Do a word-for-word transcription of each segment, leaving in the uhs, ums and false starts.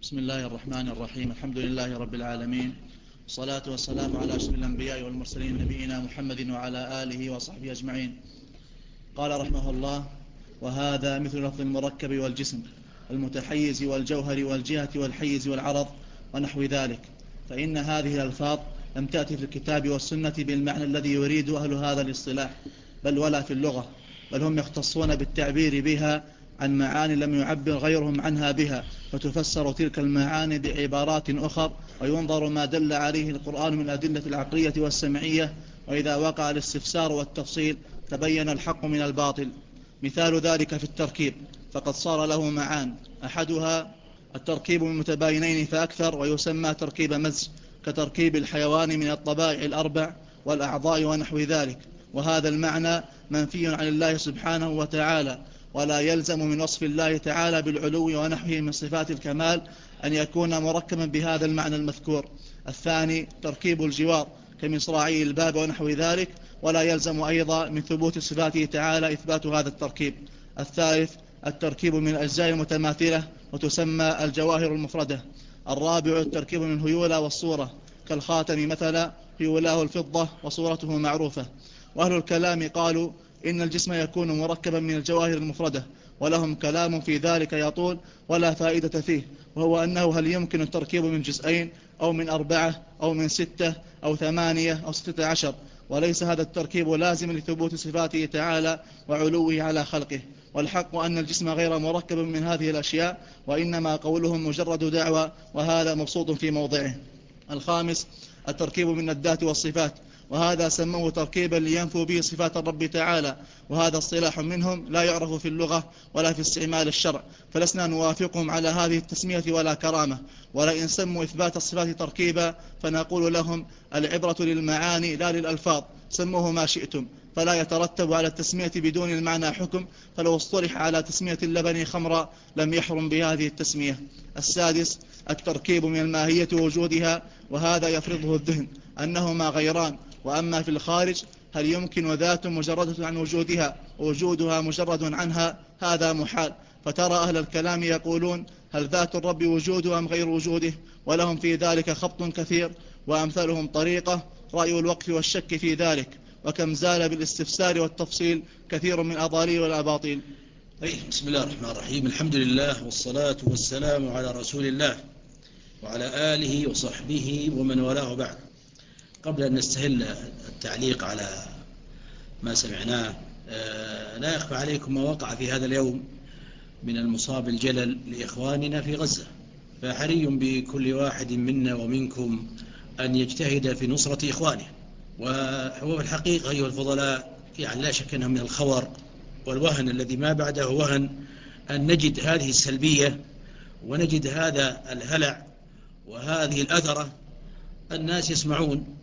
بسم الله الرحمن الرحيم. الحمد لله رب العالمين، والصلاة والسلام على أشرف الأنبياء والمرسلين نبينا محمد وعلى آله وصحبه أجمعين. قال رحمه الله: وهذا مثل لفظ المركب والجسم المتحيز والجوهر والجهة والحيز والعرض ونحو ذلك، فإن هذه الألفاظ لم تأتي في الكتاب والسنة بالمعنى الذي يريد أهل هذا الاصطلاح، بل ولا في اللغة، بل هم يختصون بالتعبير بها عن معاني لم يعبر غيرهم عنها بها، فتفسر تلك المعاني بعبارات أخر، وينظر ما دل عليه القرآن من الأدلة العقلية والسمعية، وإذا وقع الاستفسار والتفصيل تبين الحق من الباطل. مثال ذلك في التركيب، فقد صار له معان، أحدها التركيب من متباينين فأكثر، ويسمى تركيب مزج، كتركيب الحيوان من الطبائع الأربع والأعضاء ونحو ذلك، وهذا المعنى منفي عن الله سبحانه وتعالى، ولا يلزم من وصف الله تعالى بالعلو ونحوه من صفات الكمال أن يكون مركبا بهذا المعنى المذكور. الثاني تركيب الجوار كمصراعي الباب ونحو ذلك، ولا يلزم أيضا من ثبوت صفاته تعالى إثبات هذا التركيب. الثالث التركيب من الأجزاء المتماثلة، وتسمى الجواهر المفردة. الرابع التركيب من الهيولى والصورة، كالخاتم مثلا هيولاه الفضة وصورته معروفة. وأهل الكلام قالوا إن الجسم يكون مركبا من الجواهر المفردة، ولهم كلام في ذلك يطول ولا فائدة فيه، وهو أنه هل يمكن التركيب من جزئين أو من أربعة أو من ستة أو ثمانية أو ستة عشر، وليس هذا التركيب لازم لثبوت صفاته تعالى وعلوه على خلقه. والحق أن الجسم غير مركب من هذه الأشياء، وإنما قولهم مجرد دعوة، وهذا مبسوط في موضعه. الخامس التركيب من الذات والصفات، وهذا سموه تركيبا لينفوا به صفات الرب تعالى، وهذا اصطلاح منهم لا يعرف في اللغة ولا في استعمال الشرع، فلسنا نوافقهم على هذه التسمية ولا كرامة. ولئن سموا إثبات الصفات تركيبا فنقول لهم العبرة للمعاني لا للألفاظ، سموه ما شئتم، فلا يترتب على التسمية بدون المعنى حكم، فلو اصطلح على تسمية اللبن خمرا لم يحرم بهذه التسمية. السادس التركيب من الماهية وجودها، وهذا يفرضه الذهن أنهما غيران، وأما في الخارج هل يمكن ذات مجردة عن وجودها ووجودها مجرد عنها؟ هذا محال. فترى أهل الكلام يقولون هل ذات الرب وجود أم غير وجوده، ولهم في ذلك خبط كثير، وأمثالهم طريقة رأي الوقف والشك في ذلك، وكم زال بالاستفسار والتفصيل كثير من أضاليل والأباطيل. بسم الله الرحمن الرحيم. الحمد لله والصلاة والسلام على رسول الله وعلى آله وصحبه ومن والاه بعد. قبل أن نستهل التعليق على ما سمعناه، لا يخفى عليكم ما وقع في هذا اليوم من المصاب الجلل لإخواننا في غزة، فحري بكل واحد منا ومنكم أن يجتهد في نصرة إخوانه. وهو في الحقيقة أيها الفضلاء يعني لا شك أنه من الخور والوهن الذي ما بعده وهن أن نجد هذه السلبية ونجد هذا الهلع وهذه الأثرة. الناس يسمعون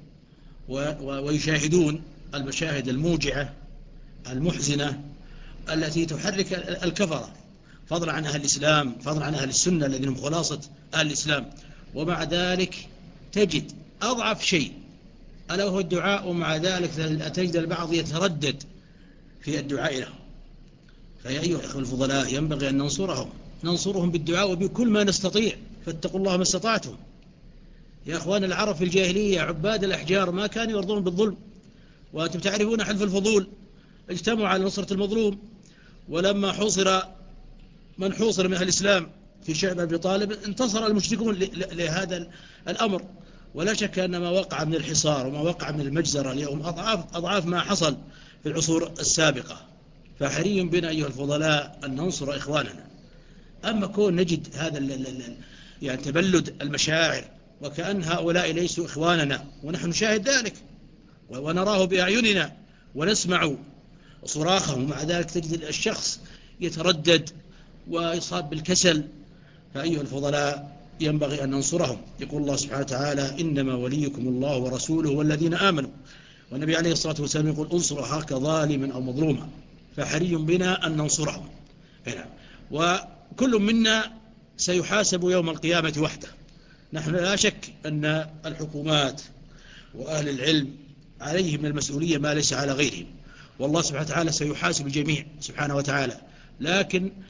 ويشاهدون المشاهد الموجعة المحزنة التي تحرك الكفرة، فضلا عن أهل الإسلام، فضلا عن أهل السنة الذين هم خلاصة أهل الإسلام، ومع ذلك تجد أضعف شيء ألا وهو الدعاء، ومع ذلك تجد البعض يتردد في الدعاء لهم. فيا أيها الأخوة الفضلاء ينبغي أن ننصرهم ننصرهم بالدعاء وبكل ما نستطيع، فاتقوا الله ما استطعتم. يا أخوان، العرب في الجاهلية عباد الأحجار ما كانوا يرضون بالظلم، وأنتم تعرفون حلف الفضول، اجتمعوا على نصرة المظلوم. ولما حوصر من حوصر من أهل الإسلام في شعب أبي طالب انتصر المشركون لهذا الأمر. ولا شك أن ما وقع من الحصار وما وقع من المجزرة اليوم أضعاف أضعاف ما حصل في العصور السابقة. فحري بنا أيها الفضلاء أن ننصر إخواننا. أما كون نجد هذا يعني تبلد المشاعر وكأن هؤلاء ليسوا إخواننا، ونحن نشاهد ذلك ونراه بأعيننا ونسمع صراخهم، ومع ذلك تجد الشخص يتردد ويصاب بالكسل. فأيها الفضلاء ينبغي أن ننصرهم. يقول الله سبحانه وتعالى: إنما وليكم الله ورسوله والذين آمنوا. والنبي عليه الصلاة والسلام يقول: انصر أخاك ظالما أو مظلوما. فحري بنا أن ننصرهم هنا. وكل منا سيحاسب يوم القيامة وحده. نحن لا شك أن الحكومات وأهل العلم عليهم من المسؤولية ما ليس على غيرهم، والله سبحانه وتعالى سيحاسب الجميع سبحانه وتعالى. لكن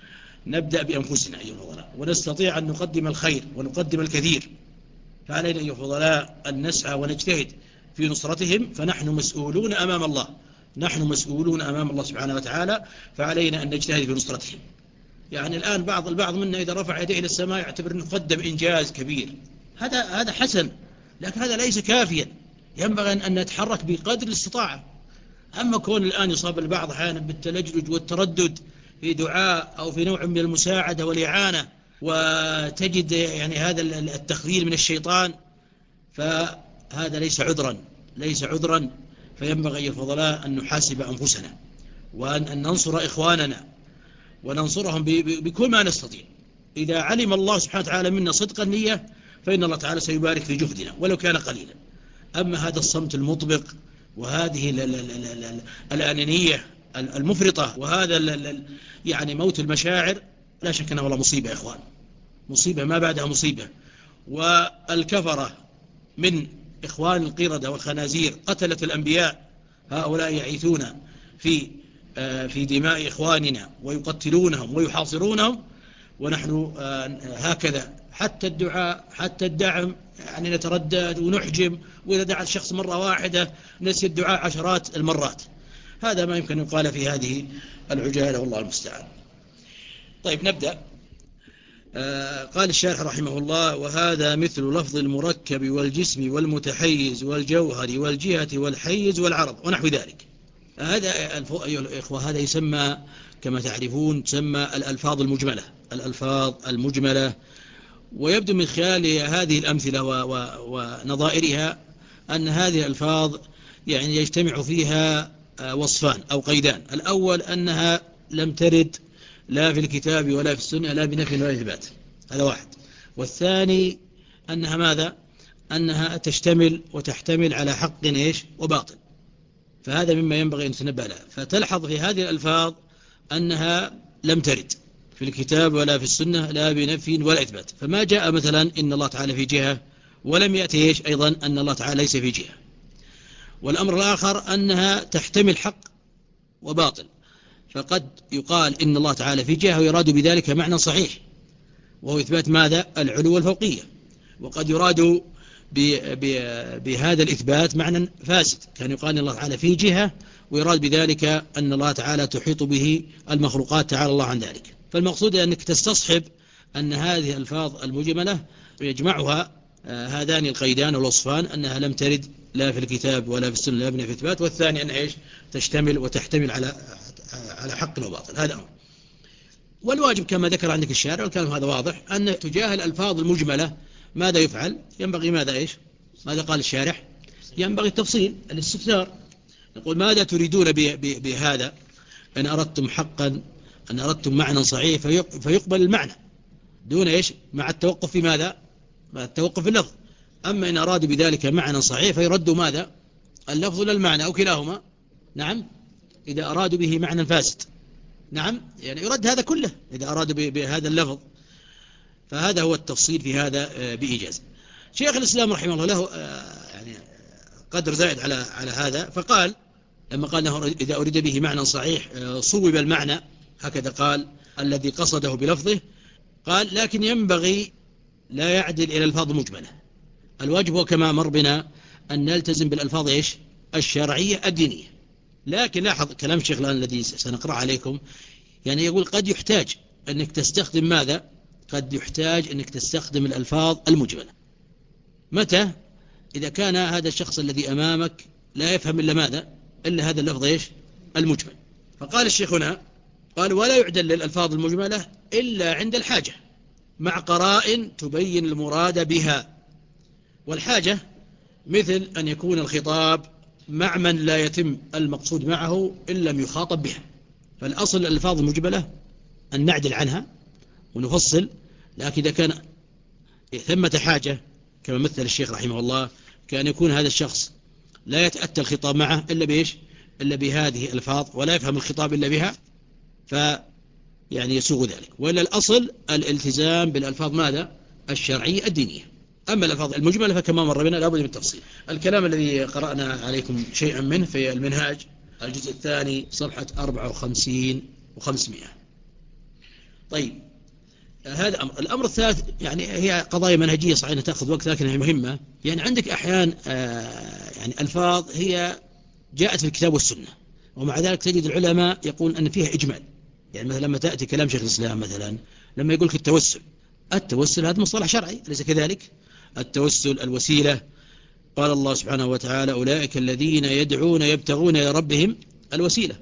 نبدأ بأنفسنا أيها الفضلاء، ونستطيع أن نقدم الخير ونقدم الكثير، فعلينا أيها الفضلاء أن نسعى ونجتهد في نصرتهم، فنحن مسؤولون أمام الله، نحن مسؤولون أمام الله سبحانه وتعالى، فعلينا أن نجتهد في نصرتهم. يعني الآن بعض البعض منا إذا رفع يديه إلى السماء يعتبر أنه قدم إنجاز كبير، هذا هذا حسن، لكن هذا ليس كافيا، ينبغي أن نتحرك بقدر الاستطاعة. أما كون الآن يصاب البعض أحيانا بالتلجلج والتردد في دعاء أو في نوع من المساعدة والإعانة، وتجد يعني هذا التخذيل من الشيطان، فهذا ليس عذرا، ليس عذرا فينبغي أيها الفضلاء أن نحاسب أنفسنا، وأن ننصر إخواننا وننصرهم بكل ما نستطيع. إذا علم الله سبحانه وتعالى منا صدق النية فإن الله تعالى سيبارك في جهدنا ولو كان قليلا. أما هذا الصمت المطبق وهذه الأنانية المفرطة وهذا يعني موت المشاعر، لا شك أنه والله مصيبة يا إخوان، مصيبة ما بعدها مصيبة. والكفرة من إخوان القردة والخنازير قتلة الأنبياء، هؤلاء يعيثون في في دماء إخواننا ويقتلونهم ويحاصرونهم، ونحن هكذا حتى الدعاء حتى الدعم يعني نتردد ونحجم، وإذا دعا الشخص مرة واحدة نسي الدعاء عشرات المرات. هذا ما يمكن أن يقال في هذه العجالة والله المستعان. طيب نبدأ. آه قال الشارح رحمه الله: وهذا مثل لفظ المركب والجسم والمتحيز والجوهر والجهة والحيز والعرض ونحو ذلك. هذا أيها الإخوة هذا يسمى كما تعرفون تسمى الألفاظ المجملة، الألفاظ المجملة. ويبدو من خلال هذه الأمثلة ونظائرها أن هذه الألفاظ يعني يجتمع فيها وصفان أو قيدان. الأول أنها لم ترد لا في الكتاب ولا في السنة لا بنفي ولا إثبات، هذا واحد. والثاني أنها ماذا؟ أنها تشتمل وتحتمل على حق إيش وباطل، فهذا مما ينبغي أن تنبه له. فتلحظ في هذه الألفاظ أنها لم ترد في الكتاب ولا في السنة لا بنفي ولا إثبات، فما جاء مثلا إن الله تعالى في جهة، ولم يأتي إيش أيضا أن الله تعالى ليس في جهة. والأمر الآخر أنها تحتمل حق وباطل، فقد يقال إن الله تعالى في جهة ويراد بذلك معنى صحيح وهو إثبات ماذا؟ العلو والفوقية. وقد يراد بهذا الإثبات معنى فاسد، كان يقال إن الله تعالى في جهة ويراد بذلك أن الله تعالى تحيط به المخلوقات تعالى الله عن ذلك. فالمقصود أنك تستصحب أن هذه الألفاظ المجملة يجمعها هذان القيدان والوصفان، أنها لم ترد لا في الكتاب ولا في السنة لا بنفي إثبات، والثاني أن إيش تشتمل وتحتمل على على حق وباطل. هذا أمر. والواجب كما ذكر عندك الشارع والكلام هذا واضح أن تجاه الألفاظ المجملة ماذا يفعل؟ ينبغي ماذا إيش؟ ماذا قال الشارح؟ ينبغي التفصيل، الاستفسار. نقول ماذا تريدون بهذا؟ إن أردتم حقا، أن أردتم معنى صحيح فيقبل المعنى دون إيش؟ مع التوقف في ماذا؟ مع التوقف في اللفظ. أما إن أرادوا بذلك معنى صحيح فيردوا ماذا؟ اللفظ للمعنى أو كلاهما. نعم، إذا أرادوا به معنى فاسد، نعم يعني يرد هذا كله إذا أرادوا بهذا اللفظ. فهذا هو التفصيل في هذا بإيجاز. شيخ الإسلام رحمه الله له يعني قدر زائد على على هذا، فقال لما قال أنه إذا أريد به معنى صحيح صوب المعنى، هكذا قال الذي قصده بلفظه. قال لكن ينبغي لا يعدل إلى الألفاظ المجملة. الواجب هو كما مر بنا أن نلتزم بالألفاظ إيش؟ الشرعية الدينية. لكن لاحظ كلام الشيخ الآن الذي سنقرأ عليكم، يعني يقول قد يحتاج أنك تستخدم ماذا؟ قد يحتاج أنك تستخدم الألفاظ المجملة. متى؟ إذا كان هذا الشخص الذي أمامك لا يفهم إلا ماذا؟ إلا هذا اللفظ إيش؟ المجمل. فقال الشيخ هنا قال ولا يعدل للألفاظ المجملة إلا عند الحاجة مع قرائن تبين المراد بها. والحاجة مثل أن يكون الخطاب مع من لا يتم المقصود معه إن لم يخاطب بها. فالأصل الألفاظ المجملة أن نعدل عنها ونفصل، لكن إذا كان ثمة حاجة كما مثل الشيخ رحمه الله كان يكون هذا الشخص لا يتأتى الخطاب معه إلا بإيش؟ إلا بهذه الألفاظ ولا يفهم الخطاب إلا بها، فيعني يسوغ ذلك. وإلا الأصل الالتزام بالألفاظ ماذا؟ الشرعية الدينية. أما الألفاظ المجملة فكما مر بنا لابد من التفصيل. الكلام الذي قرأنا عليكم شيئا منه في المنهاج الجزء الثاني صفحة أربعة وخمسين وخمسمائة. طيب هذا أمر. الأمر الثالث يعني هي قضايا منهجية صحيح أنها تأخذ وقت لكنها مهمة. يعني عندك أحيان يعني ألفاظ هي جاءت في الكتاب والسنة ومع ذلك تجد العلماء يقول أن فيها إجمال. يعني مثلا لما تأتي كلام شيخ الإسلام مثلا لما يقول لك التوسل، التوسل هذا مصطلح شرعي أليس كذلك؟ التوسل الوسيلة، قال الله سبحانه وتعالى أولئك الذين يدعون يبتغون إلى ربهم الوسيلة.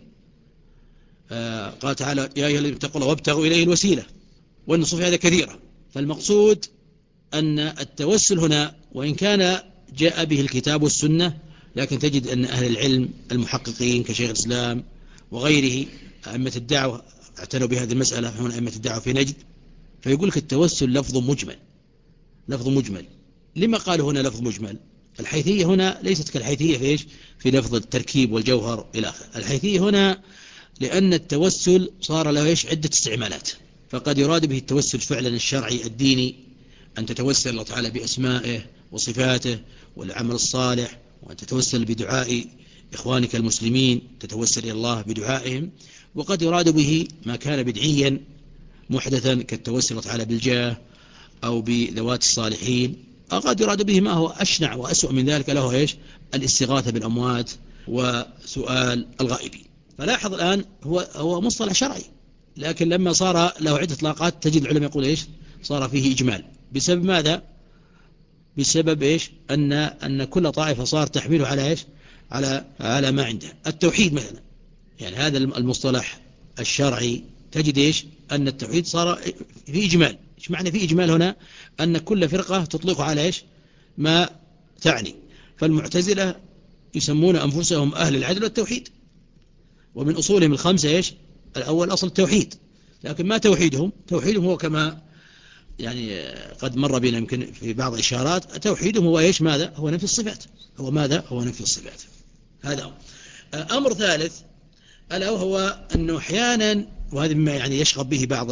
آه قال تعالى يا أيها الذين اتقوا الله وابتغوا إليه الوسيلة، والنصوص هذا كثيرة. فالمقصود أن التوسل هنا وإن كان جاء به الكتاب والسنة لكن تجد أن أهل العلم المحققين كشيخ الإسلام وغيره أئمة الدعوة اعتنوا بهذه المسألة، هنا أئمة الدعوة في نجد، فيقول لك التوسل لفظ مجمل. لفظ مجمل لما قال هنا لفظ مجمل؟ الحيثية هنا ليست كالحيثية في إيش؟ في لفظ التركيب والجوهر إلى آخره. الحيثية هنا لأن التوسل صار له إيش؟ عدة استعمالات. فقد يراد به التوسل فعلا الشرعي الديني، أن تتوسل الله تعالى بأسمائه وصفاته والعمل الصالح، وأن تتوسل بدعاء إخوانك المسلمين، تتوسل إلى الله بدعائهم. وقد يراد به ما كان بدعيا محدثا كالتوسل الله تعالى بالجاه أو بذوات الصالحين، أو قد يراد به ما هو أشنع وأسوأ من ذلك له إيش؟ الاستغاثة بالأموات وسؤال الغائبين. فلاحظ الآن هو هو مصطلح شرعي، لكن لما صار له عدة إطلاقات تجد العلماء يقول إيش؟ صار فيه إجمال. بسبب ماذا؟ بسبب إيش؟ أن أن كل طائفة صار تحمله على إيش؟ على على ما عنده. التوحيد مثلا، يعني هذا المصطلح الشرعي تجد إيش؟ أن التوحيد صار في إجمال. إيش معنى في إجمال هنا؟ أن كل فرقة تطلق على إيش؟ ما تعني. فالمعتزلة يسمون أنفسهم أهل العدل والتوحيد، ومن أصولهم الخمسة إيش؟ الأول أصل التوحيد، لكن ما توحيدهم؟ توحيدهم هو كما يعني قد مر بنا يمكن في بعض الإشارات، توحيدهم هو إيش؟ ماذا؟ هو نفي الصفات. هو ماذا؟ هو نفي الصفات. هذا أمر ثالث، ألا هو أنه أحيانا، وهذا مما يعني يشغب به بعض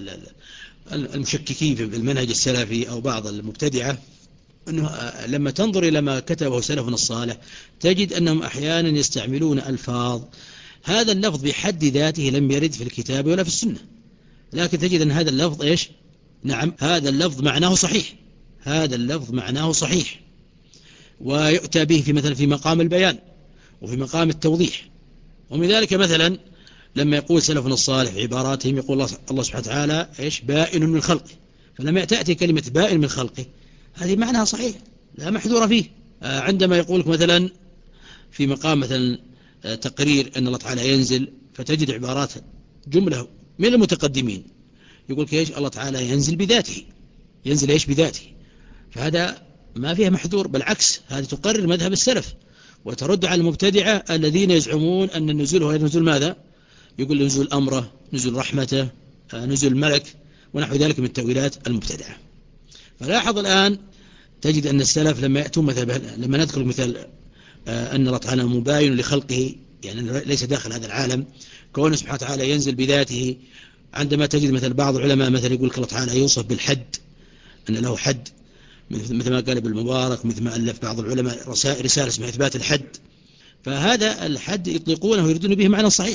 المشككين في المنهج السلفي أو بعض المبتدعة، أنه لما تنظر إلى ما كتبه سلفنا الصالح تجد أنهم أحيانا يستعملون ألفاظ هذا اللفظ بحد ذاته لم يرد في الكتاب ولا في السنة، لكن تجد أن هذا اللفظ إيش؟ نعم، هذا اللفظ معناه صحيح، هذا اللفظ معناه صحيح، ويؤتى به في مثلا في مقام البيان وفي مقام التوضيح. ومن ذلك مثلا لما يقول سلفنا الصالح في عباراتهم يقول الله, الله سبحانه وتعالى إيش؟ بائن من خلقه. فلما تأتي كلمة بائن من خلقه هذه معناها صحيح لا محذور فيه. عندما يقول لك مثلا في مقام مثلا تقرير أن الله تعالى ينزل، فتجد عبارات جملة من المتقدمين يقول لك إيش؟ الله تعالى ينزل بذاته، ينزل إيش؟ بذاته. فهذا ما فيها محذور، بالعكس هذه تقرر مذهب السلف وترد على المبتدعة الذين يزعمون أن النزول هو نزول ماذا؟ يقول نزول أمره، نزول رحمته، نزول ملك ونحو ذلك من التأويلات المبتدعة. فلاحظ الآن تجد أن السلف لما يأتون مثلا لما نذكر مثال أن الله تعالى مباين لخلقه، يعني ليس داخل هذا العالم، كونه سبحانه وتعالى ينزل بذاته. عندما تجد مثل بعض العلماء مثلا يقول الله تعالى يوصف بالحد، أن له حد، مثل ما قال ابن المبارك، مثل ما ألف بعض العلماء رسائل رسالة اسمها إثبات الحد. فهذا الحد يطلقونه ويردون به معنى صحيح،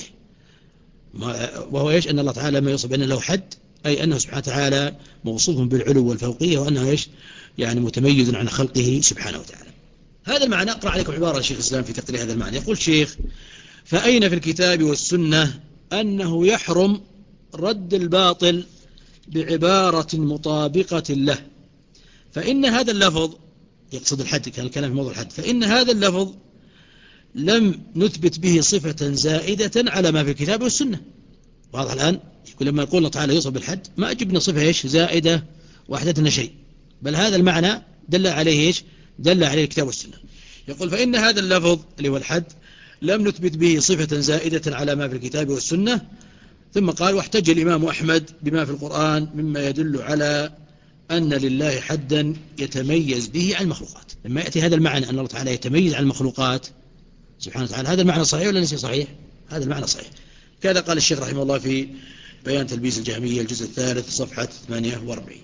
وهو إيش؟ أن الله تعالى ما يوصف بأنه له حد أي أنه سبحانه وتعالى موصوف بالعلو والفوقية، وأنه إيش؟ يعني متميز عن خلقه سبحانه وتعالى. هذا المعنى. أقرأ عليكم عبارة الشيخ الإسلام في تقرير هذا المعنى. يقول الشيخ: فأين في الكتاب والسنة أنه يحرم رد الباطل بعبارة مطابقة له؟ فإن هذا اللفظ، يقصد الحد، كان الكلام في موضوع الحد، فإن هذا اللفظ لم نثبت به صفة زائدة على ما في الكتاب والسنة. واضح الآن؟ يقول لما يقول الله تعالى يوصف بالحد ما أجبنا صفة إيش؟ زائدة وحدتنا شيء، بل هذا المعنى دل عليه إيش؟ دل عليه الكتاب والسنة. يقول فإن هذا اللفظ اللي هو الحد لم نثبت به صفة زائدة على ما في الكتاب والسنة. ثم قال: واحتج الإمام أحمد بما في القرآن مما يدل على أن لله حدا يتميز به عن المخلوقات. لما يأتي هذا المعنى أن الله تعالى يتميز عن المخلوقات سبحانه وتعالى، هذا المعنى صحيح ولا ليس صحيح؟ هذا المعنى صحيح. كذا قال الشيخ رحمه الله في بيان تلبيس الجهمية الجزء الثالث صفحة ثمانية وأربعين.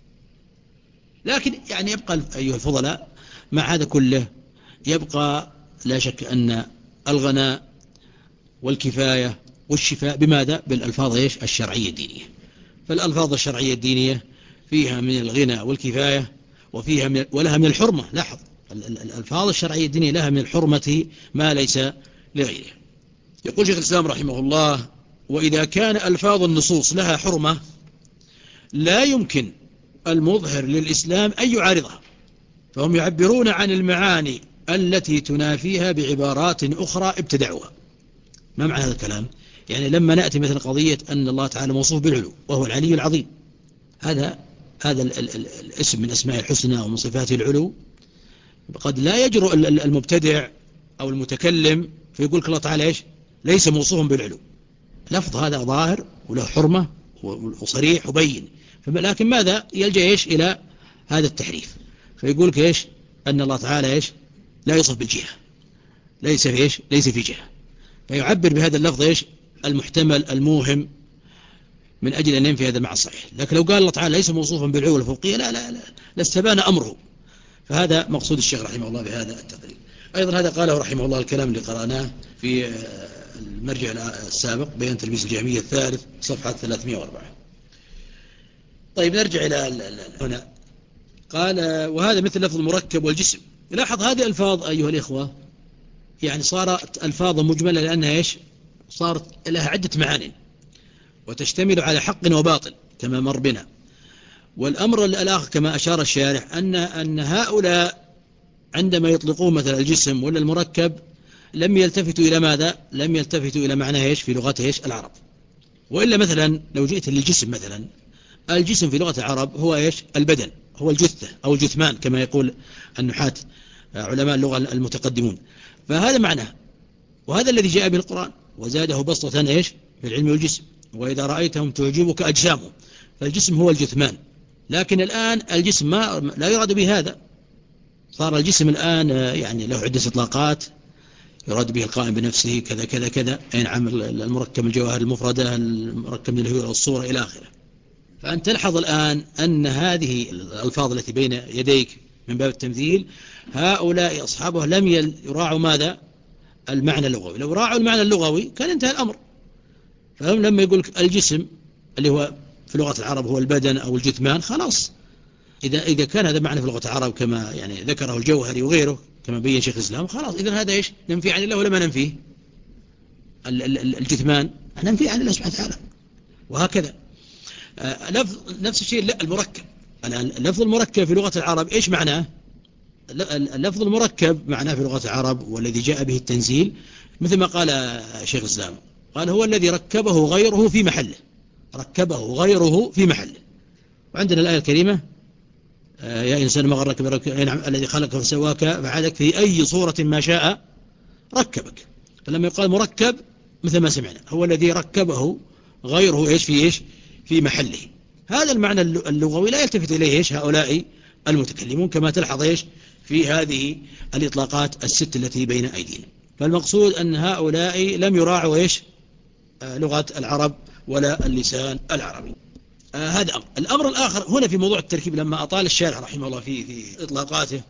لكن يعني يبقى أيها الفضلاء مع هذا كله يبقى لا شك أن الغناء والكفاية والشفاء بماذا؟ بالألفاظ إيش؟ الشرعية الدينية. فالألفاظ الشرعية الدينية فيها من الغنى والكفاية وفيها من ولها من الحرمة. لاحظ الألفاظ الشرعية الدينية لها من الحرمة ما ليس لغيرها. يقول شيخ الإسلام رحمه الله: وإذا كان ألفاظ النصوص لها حرمة لا يمكن المظهر للإسلام أن يعارضها، فهم يعبرون عن المعاني التي تنافيها بعبارات أخرى ابتدعوها. ما معنى هذا الكلام؟ يعني لما نأتي مثل قضية أن الله تعالى موصوف بالعلو وهو العلي العظيم، هذا هذا ال ال ال الاسم من أسماء الحسنى ومن صفاته العلو، قد لا يجرؤ المبتدع أو المتكلم فيقول الله تعالى إيش؟ ليس موصوفا بالعلو. لفظ هذا ظاهر وله حرمة وصريح وبين، لكن ماذا يلجأ إيش إلى هذا التحريف، فيقول إيش؟ أن الله تعالى إيش؟ لا يصف بالجهة، ليس في إيش؟ ليس في جهة، فيعبر بهذا اللفظ إيش؟ المحتمل الموهم من أجل أن ينفي هذا المعنى الصحيح. لكن لو قال الله تعالى ليس موصوفا بالعلو والفوقية لا لا لا لاستبان أمره. فهذا مقصود الشيخ رحمه الله بهذا التقرير. أيضا هذا قاله رحمه الله الكلام اللي قرأناه في المرجع السابق بيان تلبيس الجهمية الثالث صفحة ثلاثمائة وأربعة. طيب نرجع إلى هنا. قال: وهذا مثل لفظ المركب والجسم. لاحظ هذه الألفاظ أيها الإخوة يعني صارت ألفاظ مجملة لأنها إيش؟ صارت لها عدة معاني وتشتمل على حق وباطل كما مر بنا. والأمر الآخر كما أشار الشارح أن أن هؤلاء عندما يطلقون مثلا الجسم ولا المركب لم يلتفتوا إلى ماذا؟ لم يلتفتوا إلى معنى إيش في لغة إيش العرب. وإلا مثلا لو جئت للجسم مثلا، الجسم في لغة العرب هو إيش؟ البدن، هو الجثة أو الجثمان كما يقول النحاة علماء اللغة المتقدمون. فهذا معناه، وهذا الذي جاء به القرآن: وزاده بسطة إيش في العلم والجسم وإذا رأيتهم تعجبك أجسامهم. فالجسم هو الجثمان. لكن الآن الجسم ما لا يراد به هذا، صار الجسم الآن يعني له عدة إطلاقات، يراد به القائم بنفسه كذا كذا كذا، أي نعم، المركب الجوهر المفردة، المركب من الهوية والصورة إلى آخره. فأنت تلحظ الآن أن هذه الألفاظ التي بين يديك من باب التمثيل هؤلاء أصحابه لم يراعوا ماذا؟ المعنى اللغوي. لو راعوا المعنى اللغوي كان انتهى الأمر. فهم لما يقول الجسم اللي هو في لغة العرب هو البدن أو الجثمان، خلاص إذا إذا كان هذا معنى في لغة العرب كما يعني ذكره الجوهري وغيره كما بين شيخ الإسلام، خلاص إذا هذا إيش؟ ننفي عن الله ولا ما ننفيه؟ الجثمان ننفي عن الله سبحانه وتعالى. وهكذا آه لفظ نفس الشيء. لا المركب، اللفظ المركب في لغة العرب إيش معناه؟ اللفظ المركب معناه في لغة العرب والذي جاء به التنزيل مثل ما قال شيخ الإسلام، قال: هو الذي ركبه غيره في محله، ركبه غيره في محله. وعندنا الآية الكريمة: يا إنسان ما غرك برك... الذي خلقك فسواك فعادك في أي صورة ما شاء ركبك. فلما يقال مركب مثل ما سمعنا هو الذي ركبه غيره إيش في إيش في محله. هذا المعنى اللغوي لا يلتفت إليه إيش هؤلاء المتكلمون كما تلحظ إيش في هذه الإطلاقات الست التي بين أيدينا. فالمقصود أن هؤلاء لم يراعوا إيش لغة العرب ولا اللسان العربي. آه هذا أمر. الأمر الآخر هنا في موضوع التركيب لما أطال الشارح رحمه الله في في إطلاقاته.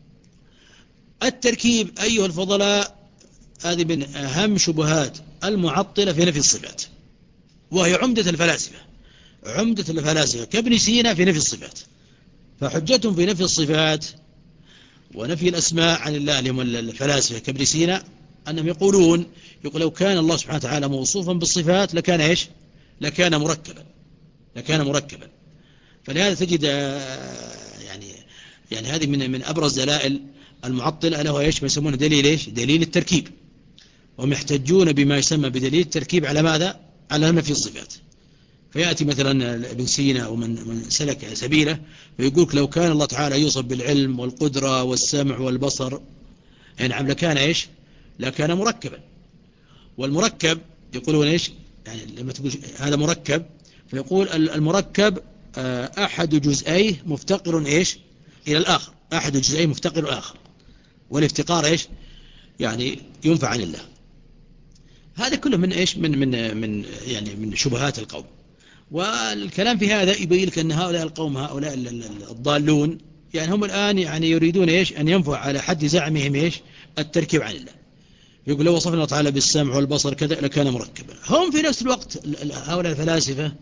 التركيب أيها الفضلاء هذه من أهم شبهات المعطلة في نفي الصفات، وهي عمدة الفلاسفة، عمدة الفلاسفة كابن سينا في نفي الصفات. فحجتهم في نفي الصفات ونفي الأسماء عن الله اللي هم الفلاسفة كابن سينا أنهم يقولون يقول لو كان الله سبحانه وتعالى موصوفا بالصفات لكان إيش؟ لكان مركبا، لكان مركبا. فلهذا تجد يعني يعني هذه من من أبرز دلائل المعطل ألا هو إيش ما يسمونه دليل إيش؟ دليل التركيب. وهم يحتجون بما يسمى بدليل التركيب على ماذا؟ على نفي الصفات. فيأتي مثلا ابن سينا أو من من سلك سبيله ويقولك لو كان الله تعالى يوصف بالعلم والقدرة والسمع والبصر يعني عم لكان إيش؟ لكان مركبا. والمركب يقولون إيش؟ يعني لما تقول هذا مركب فيقول المركب أحد جزئيه مفتقر إيش إلى الآخر، أحد جزئيه مفتقر الآخر، والافتقار إيش يعني ينفع عن الله. هذا كله من إيش من من من يعني من شبهات القوم. والكلام في هذا يبين لك أن هؤلاء القوم هؤلاء الضالون يعني هم الآن يعني يريدون إيش أن ينفع على حد زعمهم إيش التركيب عن الله. يقول لو وصفنا الله تعالى بالسمع والبصر كذا لكان مركبا. هم في نفس الوقت هؤلاء الفلاسفة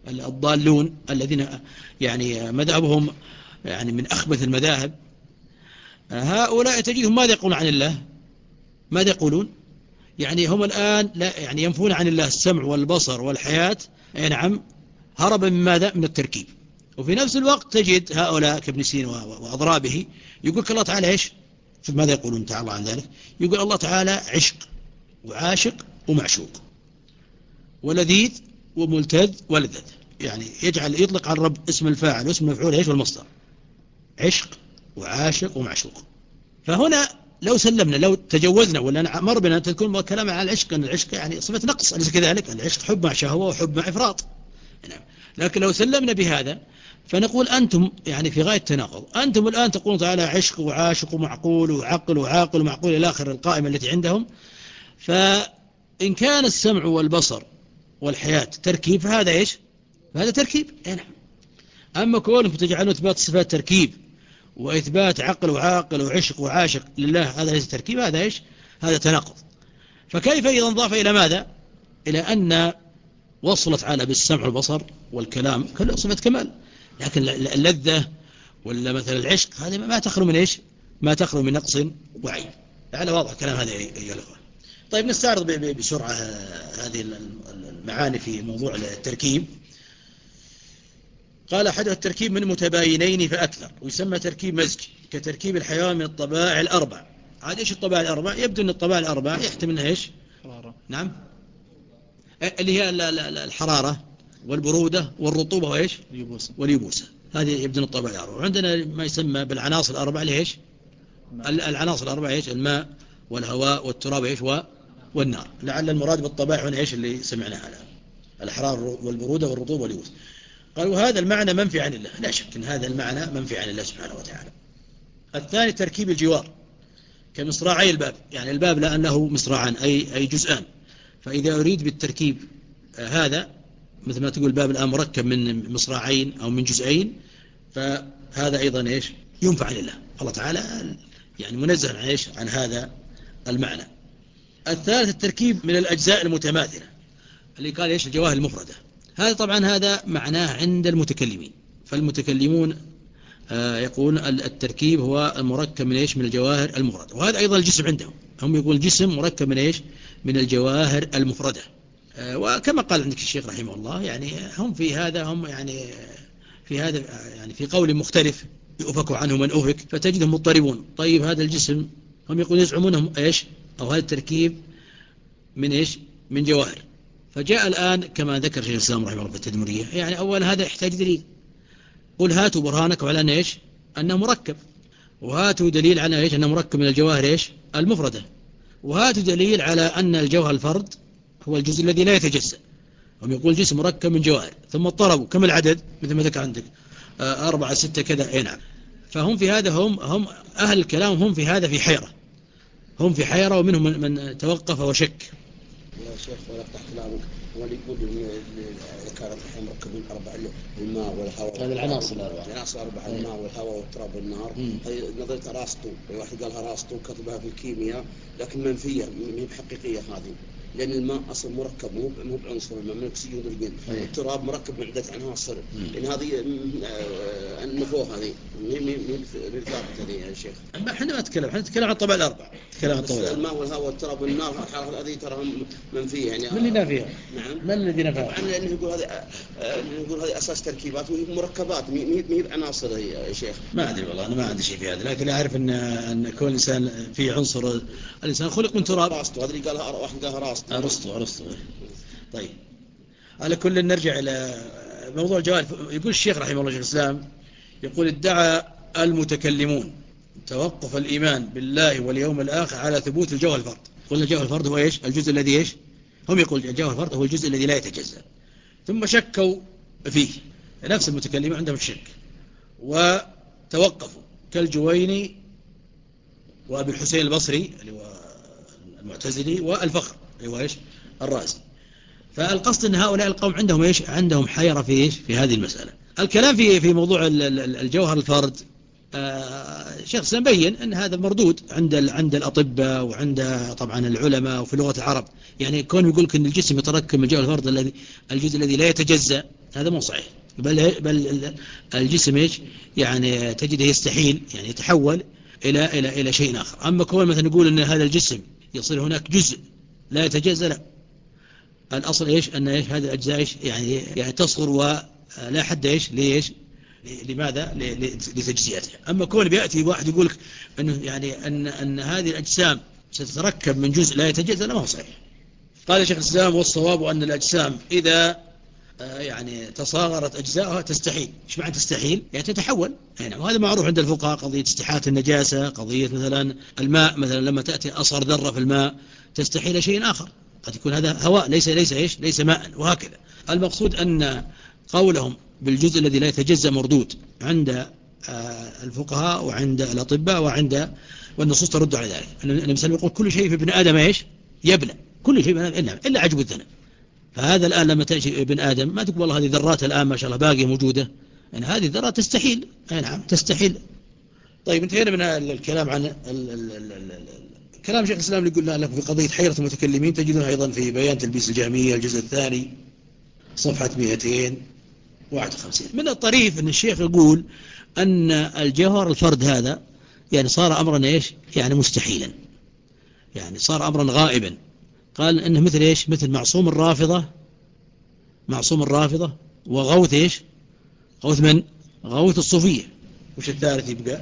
الضالون الذين يعني مذهبهم يعني من أخبث المذاهب، هؤلاء تجدهم ماذا يقولون عن الله؟ ماذا يقولون؟ يعني هم الآن لا يعني ينفون عن الله السمع والبصر والحياة، أي نعم، هربا من ماذا؟ من التركيب. وفي نفس الوقت تجد هؤلاء كابن سينا وأضرابه يقول الله تعالى إيش؟ شوف ماذا يقولون تعالى عن ذلك، يقول الله تعالى عشق وعاشق ومعشوق ولذيذ وملتذ ولذذ، يعني يجعل يطلق على الرب اسم الفاعل واسم المفعول ايش والمصدر، عشق وعاشق ومعشوق. فهنا لو سلمنا لو تجوزنا ولا مر بنا تكون كلام على العشق، ان العشق يعني صفة نقص، أليس كذلك؟ العشق حب مع شهوة وحب مع إفراط. نعم. لكن لو سلمنا بهذا فنقول أنتم يعني في غاية التناقض، أنتم الآن تقولون تعالى عشق وعاشق ومعقول وعقل وعاقل ومعقول إلى آخر القائمة التي عندهم. فإن كان السمع والبصر والحياة تركيب فهذا إيش؟ فهذا تركيب. نعم. أما كونكم تجعلون إثبات الصفات تركيب وإثبات عقل وعاقل وعشق وعاشق لله هذا ليس تركيب، هذا إيش؟ هذا تناقض. فكيف إذا انضاف إلى ماذا؟ إلى أن وصلت على بالسمع والبصر والكلام كله صفة كمال، لكن اللذة ولا مثل العشق هذه ما تخلو من إيش؟ ما تخلو من نقص وعيب. لعل واضح كلام هذا أيها الأخوة. طيب نستعرض بسرعة هذه المعاني في موضوع التركيب. قال أحد التركيب من متباينين فأكثر، ويسمى تركيب مزج كتركيب الحيوان من الطبائع الأربع. عاد إيش الطبائع الأربع؟ يبدو أن الطبائع الأربع يحتملها إيش؟ حرارة. نعم، اللي هي الحرارة والبرودة والرطوبة وإيش؟ واليبوسة. واليبوسة هذه يبدو أن الطبائع الأربع. وعندنا ما يسمى بالعناصر الأربع اللي إيش؟ العناصر الأربع إيش؟ الماء والهواء والتراب إيش؟ والنار. لعل المراد بالطبائع هنا إيش اللي سمعناها الآن؟ الحرارة والبرودة والرطوبة واليبوسة. قالوا هذا المعنى منفي عن الله، لا شك أن هذا المعنى منفي عن الله سبحانه وتعالى. الثاني تركيب الجوار كمصراعي الباب، يعني الباب لأن له مصراعان أي أي جزءان، فإذا أريد بالتركيب هذا مثل ما تقول الباب الآن مركب من مصراعين أو من جزئين، فهذا أيضا إيش؟ ينفع عن الله. الله تعالى يعني منزه عن إيش؟ عن هذا المعنى. الثالث التركيب من الأجزاء المتماثلة اللي قال إيش؟ الجواهر المفردة. هذا طبعا هذا معناه عند المتكلمين، فالمتكلمون آه يقول التركيب هو المركب من إيش؟ من الجواهر المفردة. وهذا أيضا الجسم عندهم، هم يقول الجسم مركب من إيش؟ من الجواهر المفردة. آه وكما قال عندك الشيخ رحمه الله يعني هم في هذا هم يعني في هذا يعني في قول مختلف يؤفك عنه من أفك، فتجدهم مضطربون. طيب هذا الجسم هم يقول يزعمونهم إيش؟ أو هذا التركيب من إيش؟ من جواهر. فجاء الآن كما ذكر شيخ الإسلام رحمه الله في التدمرية، يعني أول هذا يحتاج دليل. قل هاتوا برهانك على أن إيش؟ أنه مركب، وهاتوا دليل على إيش؟ أنه مركب من الجواهر إيش؟ المفردة، وهاتوا دليل على أن الجوهر الفرد هو الجزء الذي لا يتجزأ. هم يقول جسم مركب من جواهر، ثم اضطربوا كم العدد مثل ما ذكر عندك آه أربعة ستة كذا. أي نعم. فهم في هذا هم هم أهل الكلام هم في هذا في حيرة، هم في حيرة، ومنهم من, من توقف وشك. يا شيخ ولا تحت كلامك، هو اللي يقول إن كانت الحين مركبين أربع، الماء والهواء، هذه العناصر الأربعة، العناصر الأربعة، الماء والهواء والتراب والنار. هذه نظرية أرسطو، واحد قالها أرسطو كتبها في الكيمياء، لكن منفية مو بحقيقية هذه، لأن الماء أصلا مركب مو مو بعنصر الماء من الأكسجين والهيدروجين، التراب مركب من عدة عناصر، لأن هذه النفوخ هذه مين مين مين ثابت هذه يا شيخ. احنا ما نتكلم، احنا نتكلم عن الطبع الأربع، نتكلم عن الطبع. الماء والهواء والتراب والنار هذه ترى منفية يعني. من اللي نافيها؟ نعم. من الذي نفاها؟ طبعا لأنه يقول هذه يقول هذه أساس تركيبات وهي مركبات مي مي بعناصر يا شيخ. ما أدري والله، أنا ما عندي شيء في هذا، لكن أعرف أن أن كل إنسان فيه عنصر، الإنسان خلق من تراب. أرسطو هذا اللي قالها واحد قالها أرسطو. أرسطو أرسطو. طيب على كل نرجع إلى موضوع الجوال. يقول الشيخ رحمه الله شيخ الإسلام يقول ادعى المتكلمون توقف الإيمان بالله واليوم الآخر على ثبوت الجوهر الفرد. قلنا الجوهر الفرد هو إيش؟ الجزء الذي إيش؟ هم يقول الجوهر الفرد هو الجزء الذي لا يتجزأ، ثم شكوا فيه نفس المتكلمين عندهم الشك وتوقفوا كالجويني وأبي الحسين البصري اللي هو المعتزلي والفخر اللي هو إيش؟ الرازي. فالقصد أن هؤلاء القوم عندهم إيش؟ عندهم حيرة في إيش؟ في هذه المسألة. الكلام في في موضوع الجوهر الفرد آه شيخ الإسلام بين أن هذا مردود عند عند الأطباء وعند طبعا العلماء وفي لغة العرب، يعني كون يقول لك أن الجسم يتركب من جوهر الفرد الذي الجزء الذي لا يتجزأ، هذا مو صحيح. بل, بل الجسم إيش يعني تجده يستحيل يعني يتحول إلى, إلى, إلى شيء آخر. أما كون مثلا نقول أن هذا الجسم يصير هناك جزء لا يتجزأ، لا، الأصل إيش أن إيش هذه الأجزاء إيش يعني, يعني تصغر ولا حد إيش ليش لماذا لتجزئتها. أما كون بيأتي واحد يقول لك أنه يعني أن, أن هذه الأجسام ستتركب من جزء لا يتجزأ، لا، ما هو صحيح. قال شيخ الإسلام والصواب أن الأجسام إذا يعني تصاغرت أجزاءها تستحيل. إيش معنى تستحيل؟ يعني تتحول. يعني وهذا معروف عند الفقهاء، قضية استحالة النجاسة، قضية مثلا الماء مثلا لما تأتي أصغر ذرة في الماء تستحيل شيء آخر، قد يكون هذا هواء ليس ليس إيش ليس ماء، وهكذا. المقصود أن قولهم بالجزء الذي لا يتجزأ مردود عند الفقهاء وعند الأطباء وعند والنصوص ترد على ذلك. النبي صلى الله عليه وسلم يقول كل شيء في ابن آدم إيش يبلى، كل شيء إلا إلا عجب الذنب. فهذا الآن لما تأتي ابن آدم ما تقول والله هذه ذرات الآن ما شاء الله باقية موجودة، يعني هذه ذرات تستحيل. أي نعم تستحيل. طيب انتهينا من الكلام عن ال ال ال ال ال كلام شيخ الإسلام اللي قلنا لكم في قضية حيرة المتكلمين، تجدون أيضا في بيان تلبيس الجهمية الجزء الثاني صفحة مئتين وواحد وخمسين. من الطريف أن الشيخ يقول أن الجوهر الفرد هذا يعني صار أمرا إيش يعني مستحيلا، يعني صار أمرا غائبا. قال إنه مثل إيش مثل معصوم الرافضة، معصوم الرافضة وغوث إيش غوث من غوث الصوفية. وش الثالث يبقى؟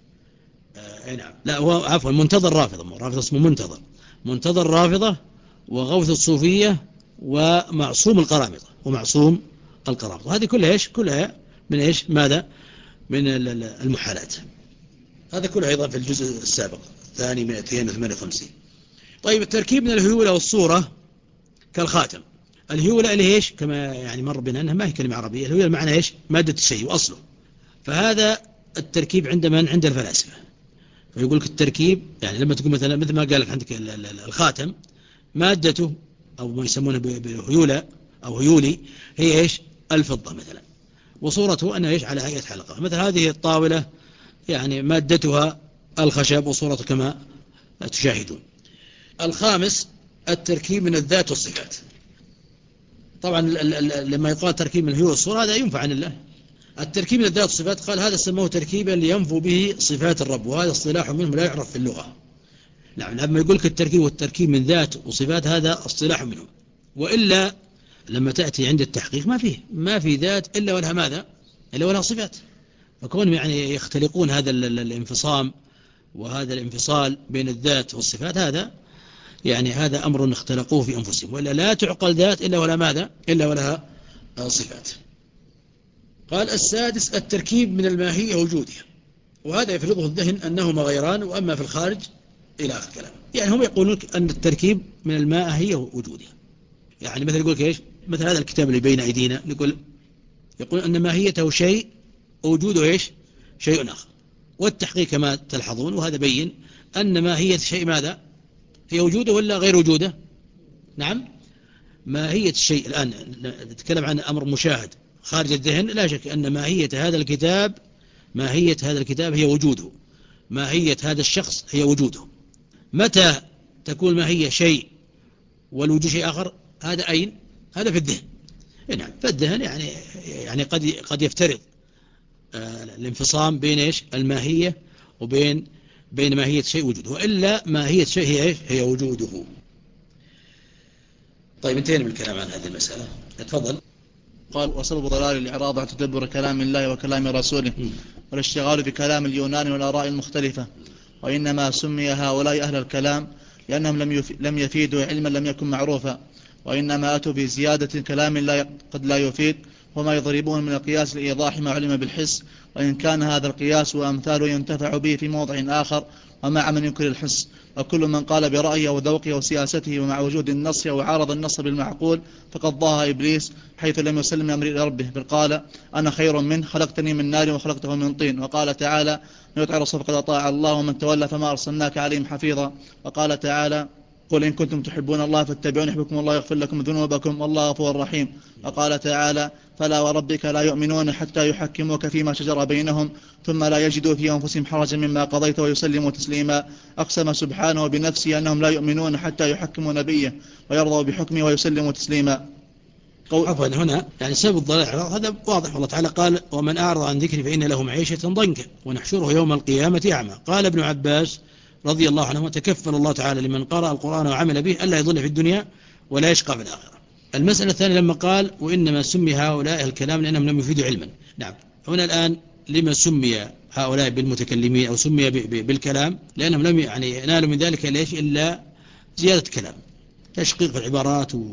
آه نعم لا هو عفوا منتظر رافضة، رافضة اسمه منتظر، منتظر رافضة وغوث الصوفية ومعصوم القرامطة ومعصوم القرامطة. هذه كلها إيش كلها من إيش ماذا من المحالات. هذا كله أيضا في الجزء السابق ثاني مئتين وثمانية وخمسين. طيب التركيب من الهيولة والصورة كالخاتم. الهيولة اللي إيش كما يعني مر بنا أنها ما هي كلمة عربية، الهيولة معنى إيش مادة الشيء وأصله. فهذا التركيب عند من عند الفلاسفة. فيقول لك التركيب يعني لما تقول مثلا مثل ما قال لك عندك الخاتم مادته أو ما يسمونه بهيولة أو هيولي هي إيش الفضة مثلا، وصورته أنها إيش على هيئة حلقة. مثل هذه الطاولة يعني مادتها الخشب وصورته كما تشاهدون. الخامس التركيب من الذات والصفات. طبعا لما يقال تركيب من الهيولة والصورة هذا ينفع عن الله. التركيب من الذات والصفات قال هذا سموه تركيبا لينفو به صفات الرب، وهذا اصطلاح منهم لا يعرف في اللغة. نعم لما يقول لك التركيب والتركيب من ذات وصفات هذا اصطلاح منهم، وإلا لما تأتي عند التحقيق ما فيه ما في ذات إلا ولها ماذا إلا ولها صفات. فكون يعني يختلقون هذا الانفصام وهذا الانفصال بين الذات والصفات هذا يعني هذا أمر اختلقوه في أنفسهم، وإلا لا تعقل ذات إلا ولا ماذا إلا ولها صفات. قال السادس التركيب من الماهية وجودها، وهذا يفرضه الذهن أنهما غيران، وأما في الخارج إلى آخر كلام. يعني هم يقولون أن التركيب من الماء هي وجودها. يعني مثل يقول إيش مثل هذا الكتاب اللي بين أيدينا يقول يقول أن ماهيته شيء ووجوده إيش شيء آخر. والتحقيق كما تلحظون وهذا بين أن ماهية شيء ماذا هي وجوده ولا غير وجوده. نعم ماهية الشيء الآن نتكلم عن أمر مشاهد خارج الذهن، لا شك أن ماهية هذا الكتاب ماهية هذا الكتاب هي وجوده، ماهية هذا الشخص هي وجوده. متى تكون ماهية شيء والوجود شيء آخر؟ هذا أين؟ هذا في الذهن. نعم فالذهن يعني يعني قد قد يفترض آه الانفصام بين إيش الماهية وبين بين ماهية شيء وجوده، وإلا ماهية شيء هي إيش هي وجوده. طيب انتهينا من الكلام عن هذه المسألة. تفضل. قال وسبب ضلال الإعراض عن تدبر كلام الله وكلام رسوله والاشتغال بكلام اليونان والآراء المختلفة. وإنما سمي هؤلاء أهل الكلام لأنهم لم لم يفيدوا علما لم يكن معروفا، وإنما أتوا بزيادة كلام لا قد لا يفيد، وما يضربون من القياس لإيضاح ما علم بالحس، وإن كان هذا القياس وأمثاله ينتفع به في موضع آخر ومع من ينكر الحس. وكل من قال برأيه وذوقه وسياسته ومع وجود النص وعارض النص بالمعقول فقد ضاها إبليس، حيث لم يسلم أمر إلى ربه بل قال أنا خير منه خلقتني من نار وخلقته من طين. وقال تعالى من يطع الرسول فقد أطاع الله ومن تولى فما أرسلناك عليهم حفيظا. وقال تعالى قل إن كنتم تحبون الله فاتبعون يحبكم الله يغفر لكم ذنوبكم والله غفور رحيم. وقال تعالى فلا وربك لا يؤمنون حتى يحكموك فيما شجر بينهم ثم لا يجدوا في أنفسهم حرجا مما قضيت ويسلموا تسليما. أقسم سبحانه بنفسه أنهم لا يؤمنون حتى يحكموا نبيه ويرضوا بحكمه ويسلموا تسليما. عفوا هنا يعني سبب الضلال هذا واضح، والله تعالى قال ومن أعرض عن ذكري فإن له معيشة ضنكا ونحشره يوم القيامة أعمى. قال ابن عباس رضي الله عنه تكفل الله تعالى لمن قرأ القرآن وعمل به ألا يضل في الدنيا ولا يشقى في الآخرة. المسألة الثانية لما قال وإنما سمي هؤلاء الكلام لأنهم لم يفيدوا علما. نعم، هنا الآن لما سمي هؤلاء بالمتكلمين أو سمي بالكلام؟ لأنهم لم يعني ينالوا من ذلك ليش إلا زيادة كلام، تشقيق في العبارات و...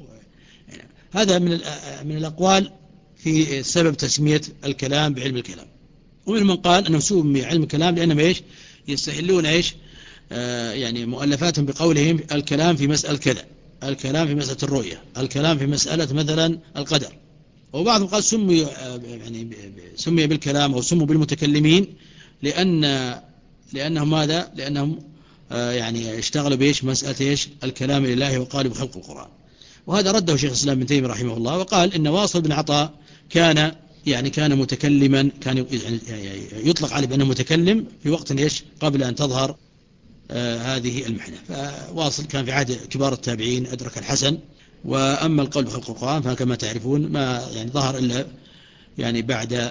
هذا من من الأقوال في سبب تسمية الكلام بعلم الكلام. ومن من قال أنه سمي علم الكلام لأنهم إيش يستهلون إيش آه يعني مؤلفاتهم بقولهم الكلام في مسألة كذا، الكلام في مسألة الرؤية، الكلام في مسألة مثلا القدر. وبعضهم قال سمي يعني سمي بالكلام أو سموا بالمتكلمين لأن لأنهم ماذا؟ لأنهم آه يعني اشتغلوا بإيش مسألة إيش الكلام لله وقالوا بخلق القرآن. وهذا رده شيخ الإسلام ابن تيمية رحمه الله وقال إن واصل بن عطاء كان يعني كان متكلما، كان يعني يطلق عليه بأنه متكلم في وقت إيش قبل أن تظهر آه هذه المحنة. فواصل كان في عهد كبار التابعين أدرك الحسن. وأما القول بخلق القرآن فكما تعرفون ما يعني ظهر إلا يعني بعد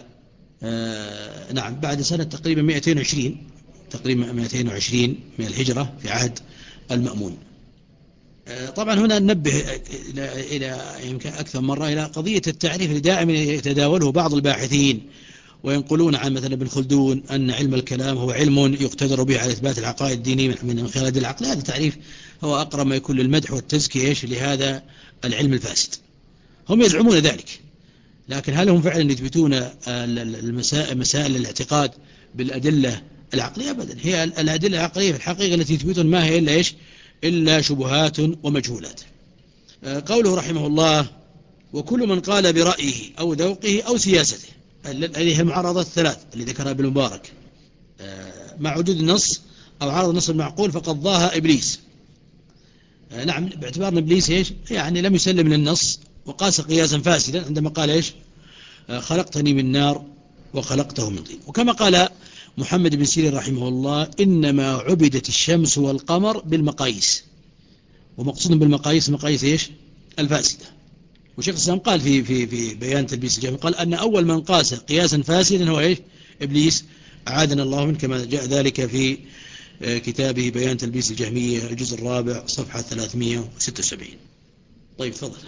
آه نعم بعد سنة تقريبا مئتين وعشرين تقريبا مئتين وعشرين من الهجرة في عهد المأمون. طبعا هنا ننبه إلى يمكن أكثر مرة إلى قضية التعريف اللي دائما يتداوله بعض الباحثين وينقلون عن مثلا ابن خلدون أن علم الكلام هو علم يقتدر به على إثبات العقائد الدينية من خلال العقل. هذا تعريف هو أقرب ما يكون للمدح والتزكية لهذا العلم الفاسد. هم يزعمون ذلك، لكن هل هم فعلا يثبتون المسائل مسائل الاعتقاد بالأدلة العقلية؟ أبدا. هي الأدلة العقلية في الحقيقة التي يثبتون ما هي إلا إيش إلا شبهات ومجهولات. قوله رحمه الله وكل من قال برأيه أو ذوقه أو سياسته، هذه المعارضات الثلاث اللي ذكرها ابن مبارك مع وجود النص أو عارض النص المعقول فقد ضاها إبليس. نعم، باعتبار أن إبليس إيش يعني لم يسلم للنص وقاس قياسا فاسدا عندما قال إيش خلقتني من نار وخلقته من طين. وكما قال محمد بن سيرين رحمه الله إنما عبدت الشمس والقمر بالمقاييس، ومقصود بالمقاييس مقاييس إيش الفاسدة. وشيخ الإسلام قال في في في بيان تلبيس الجهمية قال أن أول من قاس قياسا فاسدا هو إيش إبليس أعاذنا الله منه، كما جاء ذلك في كتابه بيان تلبيس الجهمية الجزء الرابع صفحة ثلاثمئة وستة وسبعين. طيب تفضل.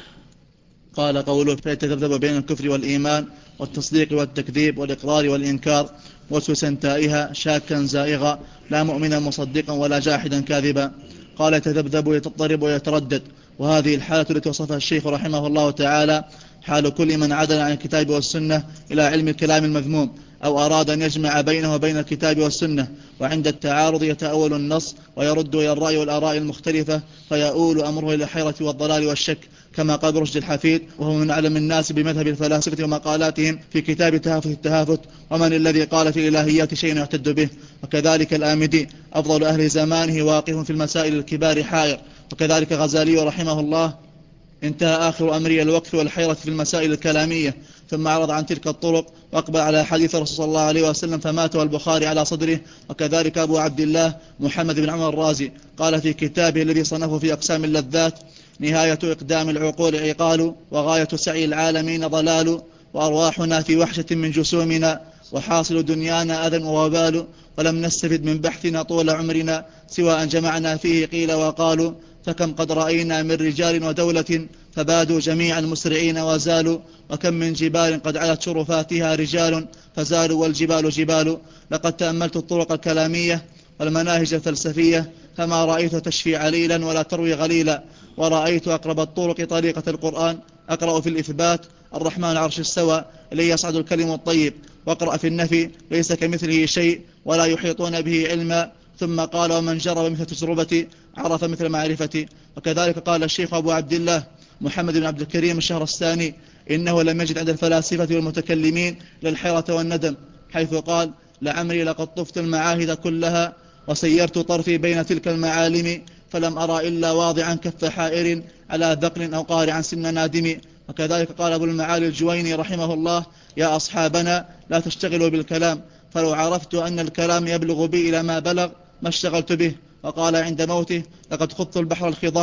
قال قوله فيتذبذب بين الكفر والإيمان والتصديق والتكذيب والإقرار والإنكار وسوسا تائها شاكا زائغا لا مؤمنا مصدقا ولا جاحدا كاذبا. قال يتذبذب ويتضطرب ويتردد، وهذه الحالة التي وصفها الشيخ رحمه الله تعالى حال كل من عدل عن الكتاب والسنة إلى علم الكلام المذموم أو أراد أن يجمع بينه وبين الكتاب والسنة، وعند التعارض يتأول النص ويرد إلى الرأي والآراء المختلفة فيؤول أمره إلى الحيرة والضلال والشك، كما قال رشد الحفيد وهو من أعلم الناس بمذهب الفلاسفة ومقالاتهم في كتاب تهافت التهافت ومن الذي قال في الإلهيات شيء يعتد به. وكذلك الآمدي أفضل أهل زمانه واقف في المسائل الكبار حائر. وكذلك غزالي رحمه الله انتهى آخر أمري الوقف والحيرة في المسائل الكلامية، ثم عرض عن تلك الطرق وأقبل على حديث رسول صلى الله عليه وسلم فمات والبخاري على صدره. وكذلك أبو عبد الله محمد بن عمر الرازي قال في كتابه الذي صنفه في أقسام اللذات نهاية إقدام العقول عقال وغاية سعي العالمين ضلال وأرواحنا في وحشة من جسومنا وحاصل دنيانا أذى ووبال ولم نستفد من بحثنا طول عمرنا سوى أن جمعنا فيه قيل وقالوا فكم قد رأينا من رجال ودولة فبادوا جميعا مسرعين وزالوا وكم من جبال قد علت شرفاتها رجال فزالوا والجبال جبال. لقد تأملت الطرق الكلامية والمناهج الفلسفية فما رأيت تشفي عليلا ولا تروي غليلا، ورأيت أقرب الطرق طريقة القرآن أقرأ في الإثبات الرحمن عرش السوى إليه يصعد الكلم الطيب، واقرأ في النفي ليس كمثله شيء ولا يحيطون به علما، ثم قال ومن جرب مثل تجربتي عرف مثل معرفتي. وكذلك قال الشيخ أبو عبد الله محمد بن عبد الكريم الشهر الثاني إنه لم يجد عند الفلاسفة والمتكلمين للحيرة والندم، حيث قال لعمري لقد طفت المعاهد كلها وسيرت طرفي بين تلك المعالم فلم أرى إلا واضعا كف حائر على ذقن أو قارعا سن نادم. وكذلك قال أبو المعالي الجويني رحمه الله يا أصحابنا لا تشتغلوا بالكلام فلو عرفت أن الكلام يبلغ بي إلى ما بلغ ما اشتغلت به. وقال عند موته لقد خضت البحر الخضم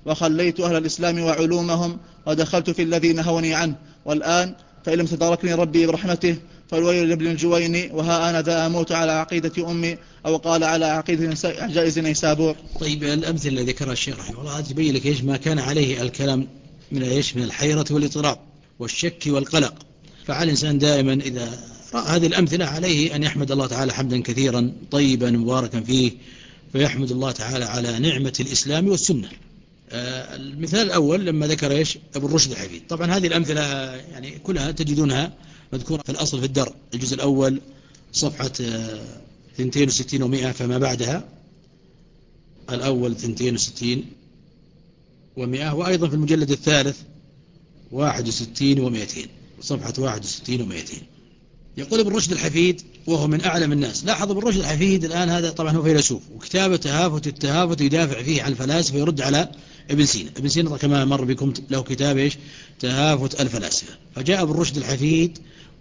وخليت أهل الإسلام وعلومهم ودخلت في الذي نهوني عنه، والآن فإن لم تداركني ربي برحمته فالويل لابن الجويني، وها أنا ذا أموت على عقيدة أمي، أو قال على عقيدة جائز نيسابور. طيب الأمثلة اللي ذكرها الشيخ رحمه الله تبين لك إيش ما كان عليه الكلام من إيش من الحيرة والاضطراب والشك والقلق. فعلى الإنسان دائما إذا رأى هذه الأمثلة عليه أن يحمد الله تعالى حمدا كثيرا طيبا مباركا فيه، فيحمد الله تعالى على نعمة الإسلام والسنة. آه المثال الأول لما ذكر إيش أبو الرشد الحفيد. طبعا هذه الأمثلة يعني كلها تجدونها مذكورة في الأصل في الدر الجزء الأول صفحة آه اثنتين وستين ومئة فما بعدها، الأول اثنتين وستين ومئة، وأيضا في المجلد الثالث واحد وستين ومئتين صفحة واحد وستين ومئتين. يقول ابن رشد الحفيد وهو من أعلم الناس. لاحظ ابن رشد الحفيد الآن هذا طبعا هو فيلسوف، وكتابه تهافت التهافت يدافع فيه عن الفلاسفة ويرد على ابن سينا. ابن سينا كما مر بكم له كتاب إيش تهافت الفلاسفة. فجاء ابن رشد الحفيد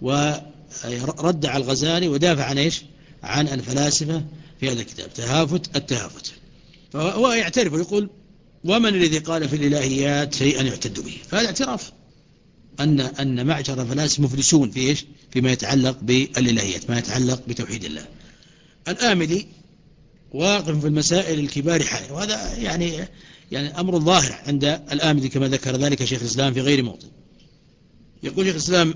ورد على الغزالي ودافع عن إيش عن الفلاسفة في هذا الكتاب تهافت التهافت. فهو يعترف ويقول ومن الذي قال في الإلهيات شيئا يعتد به. فهذا اعتراف أن أن معشر الفلاسفة مفلسون في إيش فيما يتعلق بالإلهيات، ما يتعلق بتوحيد الله. الآمدي واقف في المسائل الكبار حائر، وهذا يعني يعني أمر ظاهر عند الآمدي كما ذكر ذلك شيخ الإسلام في غير موطن. يقول شيخ الإسلام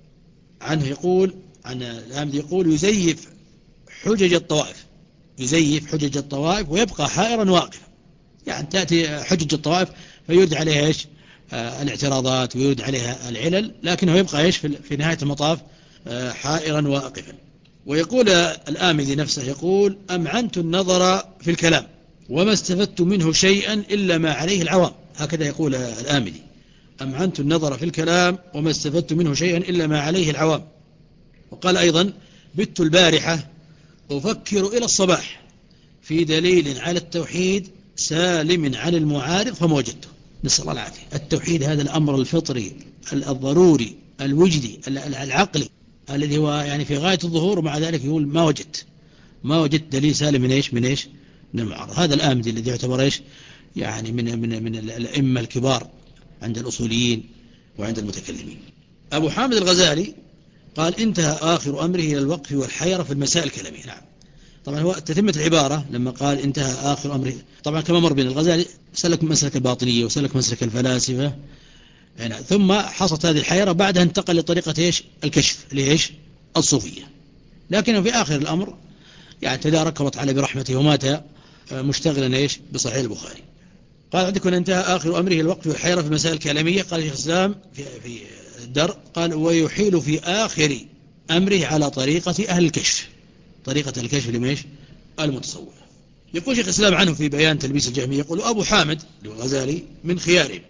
عنه يقول عن الآمدي يقول يزيف حجج الطوائف، يزيف حجج الطوائف ويبقى حائرا واقفا. يعني تأتي حجج الطوائف فيرد عليها إيش آه الاعتراضات ويرد عليها العلل، لكنه يبقى إيش في نهاية المطاف آه حائرا واقفا. ويقول الآمدي نفسه يقول أمعنت النظر في الكلام وما استفدت منه شيئا إلا ما عليه العوام. هكذا يقول الآمدي أمعنت النظر في الكلام وما استفدت منه شيئا إلا ما عليه العوام. وقال أيضا بت البارحة أفكر إلى الصباح في دليل على التوحيد سالم عن المعارض فما وجدته. نسأل الله العافية. التوحيد هذا الأمر الفطري الضروري الوجدي العقلي الذي هو يعني في غاية الظهور، ومع ذلك يقول ما وجدت ما وجدت دليل سالم من إيش من إيش من المعارض. هذا الآمدي الذي يعتبر إيش يعني من من من الأئمة الكبار عند الأصوليين وعند المتكلمين. أبو حامد الغزالي قال انتهى آخر أمره إلى الوقف والحيرة في المسائل الكلامية. نعم طبعا هو تتمة العبارة لما قال انتهى آخر أمره، طبعا كما مر بين الغزالي سلك مسلك الباطنية وسلك مسلك الفلاسفة يعني، ثم حصلت هذه الحيرة بعدها انتقل لطريقة إيش الكشف لإيش الصوفية. لكنه في آخر الأمر يعني تدارك الله تعالى برحمته ومات مشتغلا إيش بصحيح البخاري. قال عندكم انتهى آخر أمره الوقف والحيرة في المسائل الكلامية. قال شيخ الإسلام في, في الدر قال ويحيل في آخر أمره على طريقة أهل الكشف، طريقة الكشف لميش المتصوف. يقول شيخ الإسلام عنه في بيان تلبيس الجهمية يقول أبو حامد الغزالي من خيارهم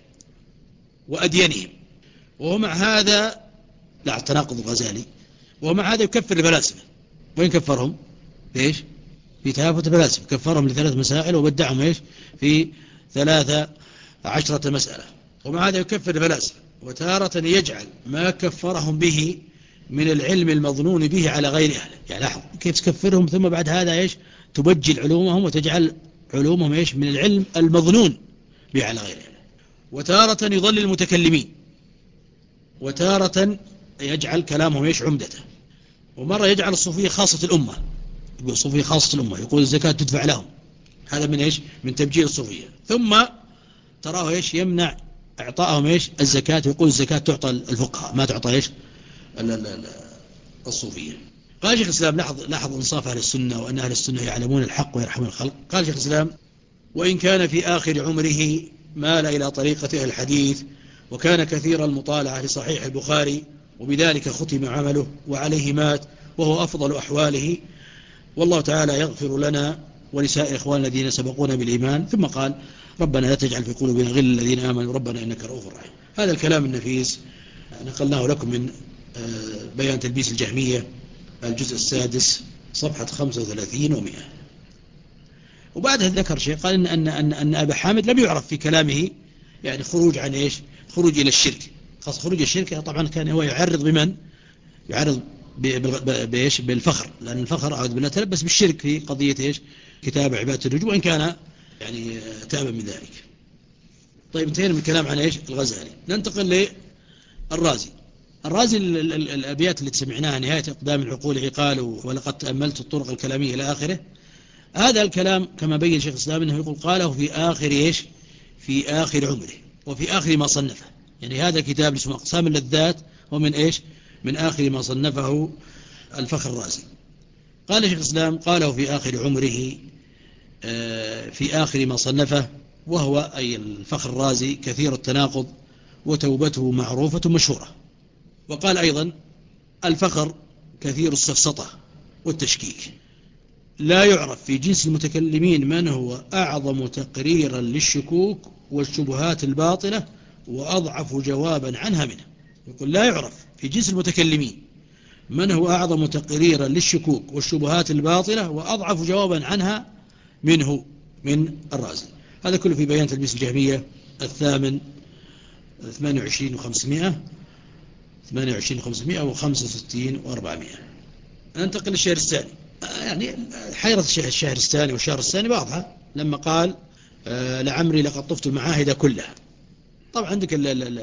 وأدينهم، وهو مع هذا لا تناقض الغزالي، ومع هذا يكفر الفلاسفة. وين كفرهم؟ ليش؟ في تهافت الفلاسفة كفرهم لثلاث مسائل وبدعهم إيش في ثلاثة عشرة مسألة. ومع هذا يكفر الفلاسفة، وتارة يجعل ما كفرهم به من العلم المظنون به على غير أهله. يعني لاحظ كيف تكفرهم ثم بعد هذا إيش تبجل علومهم وتجعل علومهم إيش من العلم المظنون به على غير أهله. وتارة يضل المتكلمين، وتارة يجعل كلامهم إيش عمدته. ومرة يجعل الصوفية خاصة الأمة، يقول الصوفية خاصة الأمة، يقول الزكاة تدفع لهم. هذا من إيش من تبجيل الصوفية. ثم تراه إيش يمنع إعطائهم إيش الزكاة، ويقول الزكاة تعطى الفقهاء ما تعطى إيش الصوفية. قال شيخ الإسلام لاحظ لاحظ انصاف أهل السنة وأن أهل السنة يعلمون الحق ويرحمون الخلق. قال شيخ الإسلام وإن كان في آخر عمره مال إلى طريقة أهل الحديث وكان كثير المطالعة لصحيح البخاري وبذلك ختم عمله وعليه مات وهو أفضل أحواله، والله تعالى يغفر لنا ولسائر إخواننا الذين سبقونا بالإيمان. ثم قال ربنا لا تجعل في قلوبنا غل الذين آمنوا ربنا إنك رؤوف رحيم. هذا الكلام النفيس نقلناه لكم من بيان تلبيس الجهمية الجزء السادس صفحة خمسة وثلاثين ومئة. وبعدها ذكر شيء قال إن, أن, أن, أن أبا حامد لم يعرف في كلامه يعني خروج عن إيش خروج إلى الشرك، خاص خروج الشرك طبعا كان هو يعرض بمن يعرض بإيش بالفخر، لأن الفخر أعوذ بالله تلبس بالشرك في قضية إيش كتاب عبادة الرجوع، وإن كان يعني تاب من ذلك. طيب انتهينا من الكلام عن إيش الغزالي. ننتقل للرازي. الرازي الأبيات اللي سمعناها نهاية إقدام العقول عقال ولقد تأملت الطرق الكلامية إلى آخره. هذا الكلام كما بين شيخ الإسلام أنه يقول قاله في آخر إيش في آخر عمره وفي آخر ما صنفه. يعني هذا كتاب اسمه أقسام اللذات ومن إيش من آخر ما صنفه الفخر الرازي. قال شيخ الإسلام قاله في آخر عمره في آخر ما صنفه، وهو أي الفخر الرازي كثير التناقض وتوبته معروفة مشهورة. وقال أيضا الفخر كثير السفسطة والتشكيك، لا يعرف في جنس المتكلمين من هو أعظم تقريرا للشكوك والشبهات الباطلة وأضعف جوابا عنها منه. يقول لا يعرف في جنس المتكلمين من هو أعظم تقريرا للشكوك والشبهات الباطلة وأضعف جوابا عنها منه من الرازي. هذا كله في بيان تلبيس الجهمية الثامن ثمانية وعشرين وخمسمائة ثمانية وعشرين وخمسمائة وخمسة وستين وأربعمائة. ننتقل للشهر الثاني. يعني حيرة الشهر الثاني والشهر الثاني واضحة لما قال آه لعمري لقد طفت المعاهد كلها. طبعا عندك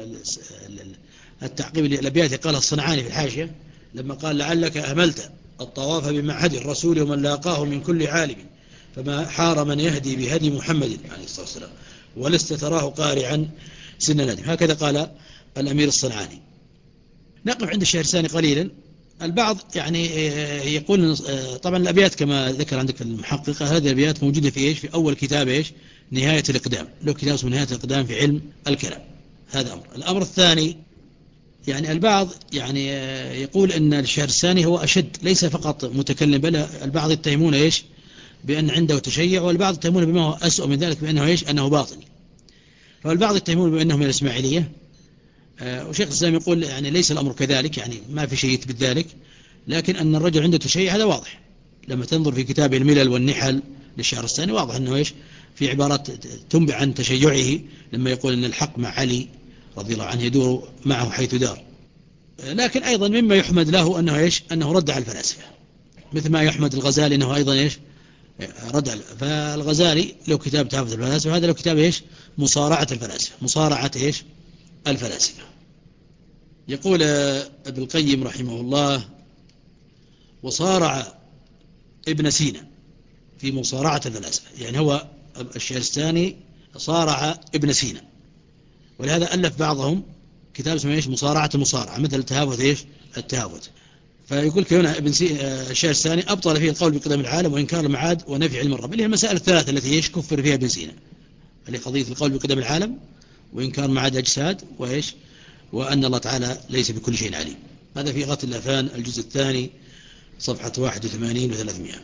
التعقيب الأبيات قالها الصنعاني في الحاشية لما قال لعلك أهملت الطواف بمعهد الرسول ومن لاقاه من كل عالم فما حار من يهدي بهدي محمد عليه الصلاة والسلام ولست تراه قارعا سن ندم. هكذا قال الأمير الصنعاني. نقف عند الشهر الثاني قليلا. البعض يعني يقول طبعا الأبيات كما ذكر عندك المحققة هذه الأبيات موجودة في إيش في أول كتاب إيش نهاية الإقدام، له كتاب اسمه نهاية الإقدام في علم الكلام. هذا أمر. الأمر الثاني يعني البعض يعني يقول أن الشهر الثاني هو أشد، ليس فقط متكلم بل البعض يتهمون إيش بأن عنده تشيع، والبعض يتهمون بما هو أسوأ من ذلك بأنه إيش أنه باطني. فالبعض يتهمون بأنه من الإسماعيلية، وشيخ الإسلام يقول يعني ليس الأمر كذلك، يعني ما في شيء يثبت ذلك، لكن أن الرجل عنده تشيع هذا واضح. لما تنظر في كتاب الملل والنحل للشهر الثاني واضح أنه إيش في عبارات تنبع عن تشيعه لما يقول أن الحق مع علي رضي الله عنه يدور معه حيث دار. لكن أيضا مما يحمد له أنه إيش أنه رد على الفلاسفة، مثل ما يحمد الغزالي أنه أيضا إيش رد على. فالغزالي له كتاب تحفظ الفلاسفة، وهذا له كتاب إيش مصارعة الفلاسفة، مصارعة إيش الفلاسفة. يقول ابن القيم رحمه الله وصارع ابن سينا في مصارعة الفلاسفة، يعني هو الشهرستاني صارع ابن سينا، ولهذا ألف بعضهم كتاب اسمه إيش مصارعة المصارعة مثل التهافت إيش التهافت. فيقول كيونا ابن الشهرستاني أبطل فيه القول بقدم العالم وإنكار المعاد ونفي علم الرب، اللي هي المسائل الثلاثة التي إيش كفر فيها ابن سينا، اللي قضية القول بقدم العالم وإنكار معاد أجساد وإيش وأن الله تعالى ليس بكل شيء عليم. هذا في غاية الأفان الجزء الثاني صفحة واحد وثمانين وثلاثمائة.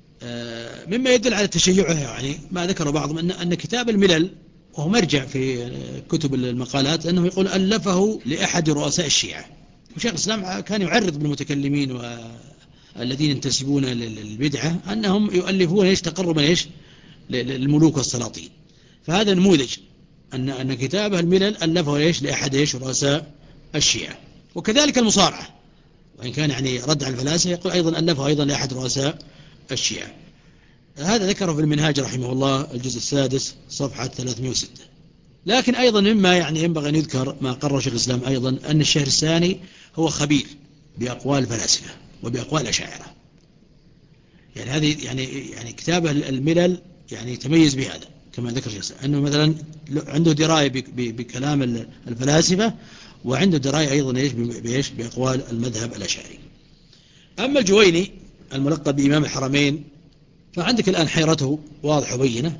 مما يدل على تشيعها يعني ما ذكر بعضهم أن, أن كتاب الملل وهو مرجع في كتب المقالات أنه يقول ألفه لأحد رؤساء الشيعة، وشيخ الإسلام كان يعرض بالمتكلمين والذين ينتسبون للبدعة أنهم يؤلفون إيش تقربا إيش للملوك والسلاطين. فهذا نموذج أن أن كتابه الملل ألفه إيش لأحد إيش رؤساء الشيعة. وكذلك المصارعة وإن كان يعني رد على الفلاسفة يقول أيضا ألفه أيضا لأحد رؤساء الشيعة. هذا ذكره في المنهاج رحمه الله الجزء السادس صفحة ثلاثمائة وستة. لكن أيضا مما يعني ينبغي أن يذكر ما قرر شيخ الإسلام أيضا أن الشهر الثاني هو خبير بأقوال الفلاسفة وبأقوال الأشاعرة. يعني هذه يعني يعني كتابه الملل يعني يتميز بهذا كما ذكر الشيخ أنه مثلا عنده دراية بكلام الفلاسفة وعنده دراية أيضا إيش بإيش بأقوال المذهب الأشاعري. أما الجويني الملقب بإمام الحرمين فعندك الآن حيرته واضحة وبينة.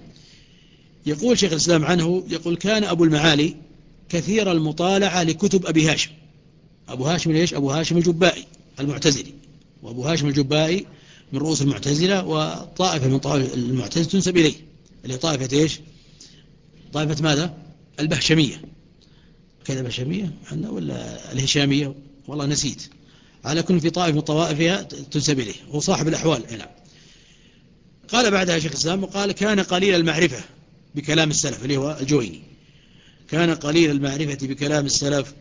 يقول شيخ الإسلام عنه يقول كان أبو المعالي كثير المطالعة لكتب أبي هاشم. أبو هاشم ليش؟ أبو هاشم الجبائي المعتزلي، وأبو هاشم الجبائي من رؤوس المعتزلة وطائفة من طائفة المعتزلة تنسب إليه اللي طائفة إيش؟ طائفة ماذا؟ البهشمية كذا بهشمية عندنا ولا الهشامية والله نسيت، على كل في طائفة من طوائفها تنسب إليه، هو صاحب الأحوال هنا. قال بعدها شيخ الإسلام وقال كان قليل المعرفة بكلام السلف اللي هو الجويني، كان قليل المعرفة بكلام السلف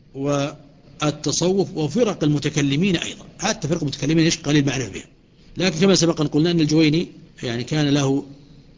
والتصوف وفرق المتكلمين أيضا، حتى فرق المتكلمين إيش قليل معرفة بها. لكن كما سبق أن قلنا أن الجويني يعني كان له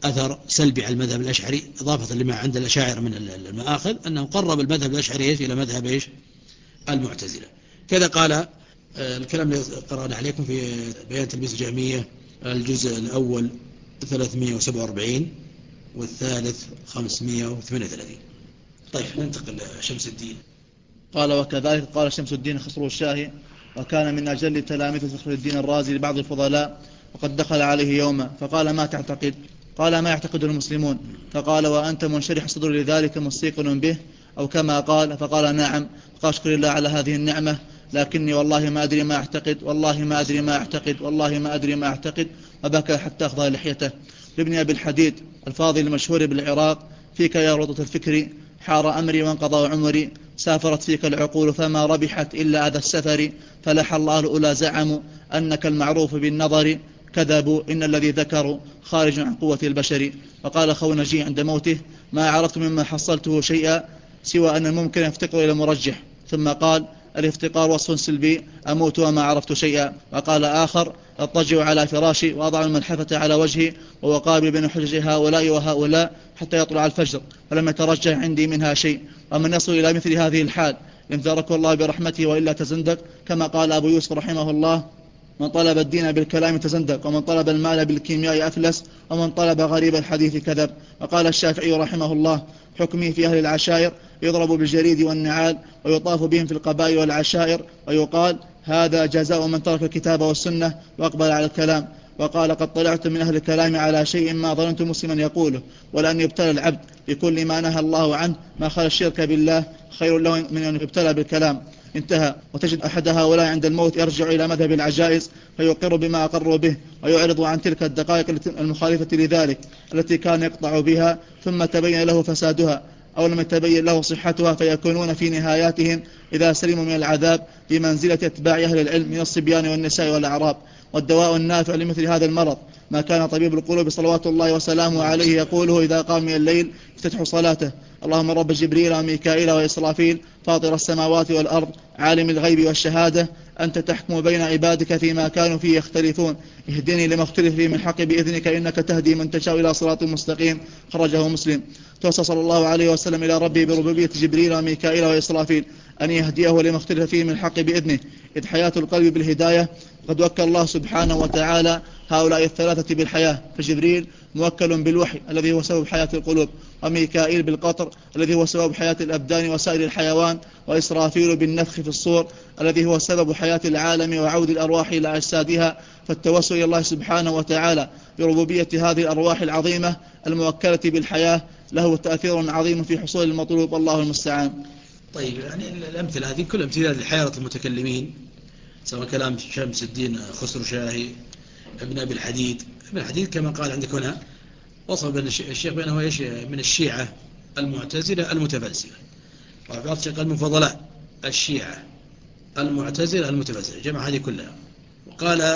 أثر سلبي على المذهب الأشعري إضافة لما عند الأشاعرة من المآخذ، أنه قرب المذهب الأشعري إلى مذهب إيش المعتزلة. كذا قال الكلام اللي قرأنا عليكم في بيان تلبيس الجهمية الجزء الأول ثلاثمائة وسبعة وأربعين والثالث خمسمائة وثمانية وثلاثين. طيب ننتقل لشمس الدين. قال وكذلك قال شمس الدين خسرو الشاهي، وكان من أجل تلاميذ فخر الدين الرازي لبعض الفضلاء، وقد دخل عليه يوما فقال ما تعتقد؟ قال ما يعتقد المسلمون. فقال وأنت منشرح صدر لذلك مستيقن به؟ أو كما قال. فقال نعم. فقال اشكر الله على هذه النعمة، لكني والله ما أدري ما أعتقد، والله ما أدري ما أعتقد، والله ما أدري ما أعتقد. وبكى حتى أخضى لحيته. لابن أبي الحديد الفاضل المشهور بالعراق: فيك يا رضة الفكر حار أمري وانقضى عمري، سافرت فيك العقول فما ربحت إلا أذى السفر، فلح الله الأولى زعموا أنك المعروف بالنظر، كذبوا إن الذي ذكروا خارج عن قوة البشر. وقال خونجي عند موته: ما عرفت مما حصلته شيئا سوى أن الممكن يفتقر إلى مرجح. ثم قال: الافتقار وصف سلبي، أموت وما عرفت شيئا. وقال آخر: اضطجع على فراشي وأضع الملحفة على وجهي ووقابل بين حجج هؤلاء وهؤلاء حتى يطلع الفجر، فلم يترجح عندي منها شيء. ومن يصل إلى مثل هذه الحال إن ذركه الله برحمته وإلا تزندق، كما قال أبو يوسف رحمه الله: من طلب الدين بالكلام تزندق، ومن طلب المال بالكيمياء أفلس، ومن طلب غريب الحديث كذب. وقال الشافعي رحمه الله: حكمي في أهل العشائر يضرب بالجريد والنعال ويطاف بهم في القبائل والعشائر، ويقال هذا جزاء من ترك الكتاب والسنة وأقبل على الكلام. وقال: قد طلعت من أهل الكلام على شيء ما ظننت مسلما يقوله، ولأن يبتلى العبد بكل ما نهى الله عنه ما خلا الشرك بالله خير له من أن يبتلى بالكلام. انتهى. وتجد أحد هؤلاء عند الموت يرجع إلى مذهب العجائز فيقر بما أقروا به، ويعرض عن تلك الدقائق المخالفة لذلك التي كان يقطع بها، ثم تبين له فسادها أو لم يتبين له صحتها، فيكونون في نهاياتهم إذا سلموا من العذاب بمنزلة اتباع أهل العلم من الصبيان والنساء والأعراب. والدواء النافع لمثل هذا المرض ما كان طبيب القلوب صلوات الله وسلامه عليه يقوله إذا قام من الليل افتتح صلاته: اللهم رب جبريل وميكائيل وإسرافيل فاطر السماوات والأرض عالم الغيب والشهادة، أنت تحكم بين عبادك فيما كانوا فيه يختلفون، اهدني لما اختلف فيه من حق بإذنك إنك تهدي من تشاء إلى صراط مستقيم. خرجه مسلم. توصى صلى الله عليه وسلم إلى ربه بربوبية جبريل وميكائيل وإسرافيل أن يهديه لما اختلف فيه من حق بإذنه، إذ حياة القلب بالهداية. قد وكل الله سبحانه وتعالى هؤلاء الثلاثة بالحياة، فجبريل موكل بالوحي الذي هو سبب حياة القلوب، وميكائيل بالقطر الذي هو سبب حياة الأبدان وسائر الحيوان، وإسرافيل بالنفخ في الصور الذي هو سبب حياة العالم وعود الأرواح إلى أجسادها. فالتوسل إلى الله سبحانه وتعالى بربوبية هذه الأرواح العظيمة الموكلة بالحياة له تأثير عظيم في حصول المطلوب، الله المستعان. طيب يعني الأمثلة هذه كل أمثلة لحيرة المتكلمين، سواء كلام شمس الدين خسرو شاهي، ابن أبي الحديد. ابن الحديد كما قال عندك هنا وصف بين الشيخ بينه ايش من الشيعة المعتزلة المتفلسفة، وبعض الشيخ المفضلات الشيعة المعتزلة المتفلسفة، جمع هذه كلها. وقال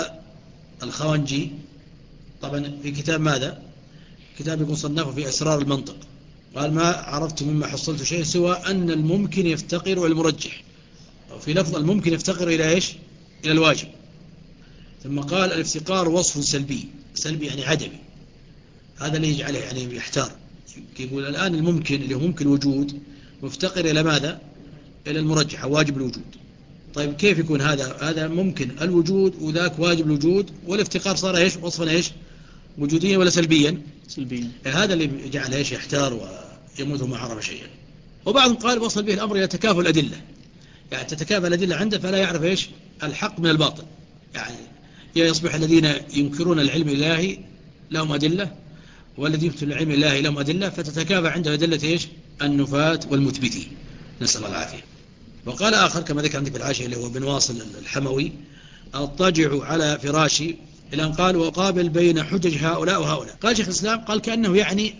الخوانجي طبعا في كتاب ماذا؟ كتاب يكون صنفه في أسرار المنطق، قال: ما عرفت مما حصلت شيء سوى أن الممكن يفتقر إلى المرجح، وفي لفظ الممكن يفتقر إلى إيش؟ إلى الواجب. ثم قال: الافتقار وصف سلبي، سلبي يعني عدمي، هذا اللي يجعله يعني يحتار. يقول الآن الممكن اللي هو ممكن وجود مفتقر إلى ماذا؟ إلى المرجح واجب الوجود. طيب كيف يكون هذا؟ هذا ممكن الوجود وذاك واجب الوجود، والافتقار صار إيش؟ وصفا إيش؟ وجوديا ولا سلبيا؟ سلبيا. هذا اللي جعل إيش يحتار ويموت وما عرف شيئا. وبعضهم قال وصل به الأمر إلى تكافؤ الأدلة، يعني تتكافئ الأدلة عنده فلا يعرف إيش؟ الحق من الباطل. يعني يصبح الذين ينكرون العلم الإلهي لهم أدلة، والذين يثبتون العلم الإلهي لهم أدلة، فتتكافئ عنده أدلة إيش؟ النفاة والمثبتين، نسأل الله العافية. وقال آخر كما ذكر عندي في العاشية اللي هو بن واصل الحموي: أضطجع على فراشي، إلى أن قال: وقابل بين حجج هؤلاء وهؤلاء. قال شيخ الإسلام قال كأنه يعني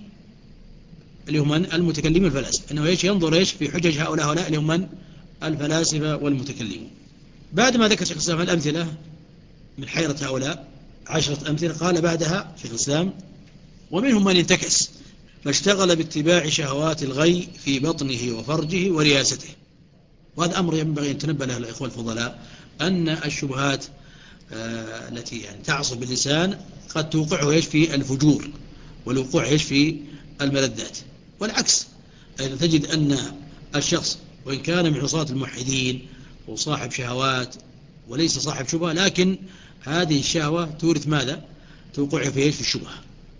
اللي هم المتكلمين الفلاسفة، أنه إيش؟ ينظر إيش في حجج هؤلاء وهؤلاء اللي هم من الفلاسفة والمتكلمون. بعد ما ذكر شيخ الإسلام الأمثلة من حيرة هؤلاء عشرة أمثلة، قال بعدها شيخ الإسلام: ومنهم من انتكس فاشتغل باتباع شهوات الغي في بطنه وفرجه ورياسته. وهذا أمر ينبغي أن تنبه له الإخوة الفضلاء، أن الشبهات آه التي يعني تعصب باللسان قد توقعه إيش في الفجور والوقوع إيش في الملذات. والعكس أيضا تجد أن الشخص وإن كان من عصاة الموحدين وصاحب شهوات وليس صاحب شبهة، لكن هذه الشهوة تورث ماذا؟ توقع في إيش؟ في الشبهة.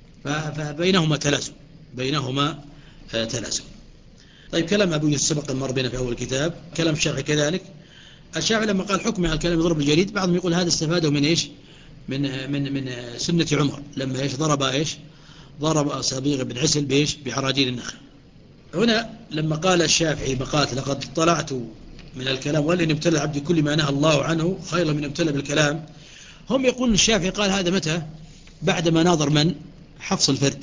فبينهما تلازم، بينهما تلازم. طيب كلام أبو يوسف سبق المر بنا في أول الكتاب، كلام الشافعي كذلك. الشافعي لما قال حكم على الكلام يضرب الجليد، بعضهم يقول هذا استفاده من إيش؟ من من من سنة عمر لما إيش ضرب إيش؟ ضرب صبيغ بن عسل بإيش؟ بعراجيل النخل. هنا لما قال الشافعي مقات لقد اطلعت من الكلام ولن ابتلى العبد كل ما نهى الله عنه خيرا من ابتلى بالكلام، هم يقولون الشافعي قال هذا متى؟ بعدما ناظر من؟ حفص الفرد.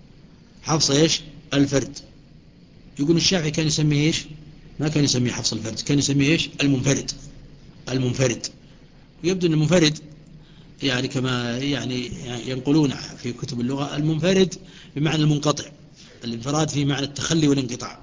حفص إيش؟ الفرد. يقول الشافعي كان يسميه إيش؟ ما كان يسميه حفص الفرد، كان يسميه إيش؟ المنفرد. المنفرد. ويبدو أن المنفرد يعني كما يعني ينقلون في كتب اللغة المنفرد بمعنى المنقطع، الانفراد في معنى التخلي والانقطاع.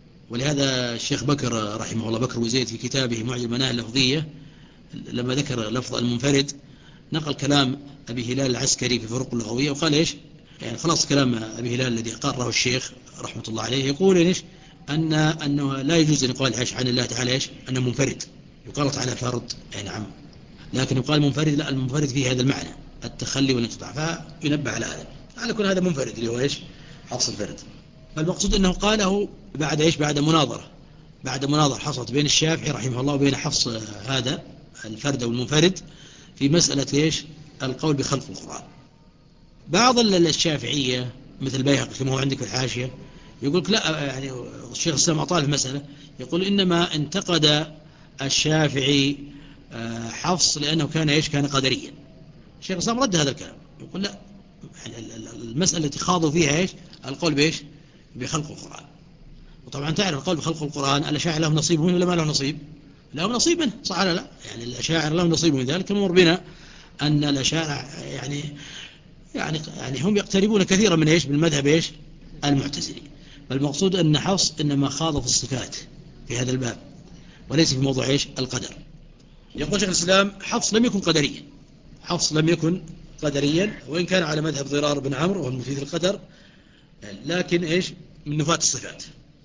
ولهذا الشيخ بكر رحمه الله بكر وزيد في كتابه معجم المناهل اللفظية لما ذكر لفظ المنفرد نقل كلام أبي هلال العسكري في فروق اللغوية وقال إيش؟ يعني خلاص كلام أبي هلال الذي قرره الشيخ رحمة الله عليه يقول إيش؟ أن أنه لا يجوز أن يقال إيش عن الله تعالى إيش؟ أنه منفرد. يقال تعالى فرد، أي نعم، لكن يقال منفرد لا، المنفرد فيه هذا المعنى التخلي والانقطاع، فينبه على هذا. على كل هذا منفرد اللي هو إيش؟ حفص الفرد. فالمقصود أنه قاله بعد إيش؟ بعد مناظرة، بعد مناظرة حصلت بين الشافعي رحمه الله وبين حفص هذا الفرد والمنفرد في مسألة إيش؟ القول بخلق القرآن. بعض الشافعية مثل بيهقي كما هو عندك في الحاشية يقول لا، يعني الشيخ الإسلام أطال في المسألة، يقول إنما انتقد الشافعي حفص لأنه كان إيش؟ كان قدريا. الشيخ الإسلام رد هذا الكلام، يقول لا، المسألة التي خاضوا فيها إيش؟ القول بإيش؟ بخلق القرآن. وطبعا تعرف القول بخلق القرآن الأشاعرة لهم نصيب منه ولا ما لهم نصيب؟ لهم نصيب منه، صح ولا لا؟ يعني الأشاعرة لهم نصيب من ذلك. مر بنا أن الأشاعرة يعني يعني يعني هم يقتربون كثيرا من إيش؟ بالمذهب إيش؟ المعتزلي. فالمقصود أن حفص إنما خاض في الصفات في هذا الباب وليس في موضوع إيش؟ القدر. يقول شيخ الإسلام حفص لم يكن قدريا، حفص لم يكن قدريا وإن كان على مذهب ضرار بن عمرو وهو المفيد القدر، لكن إيش؟ من نفاة الصفات،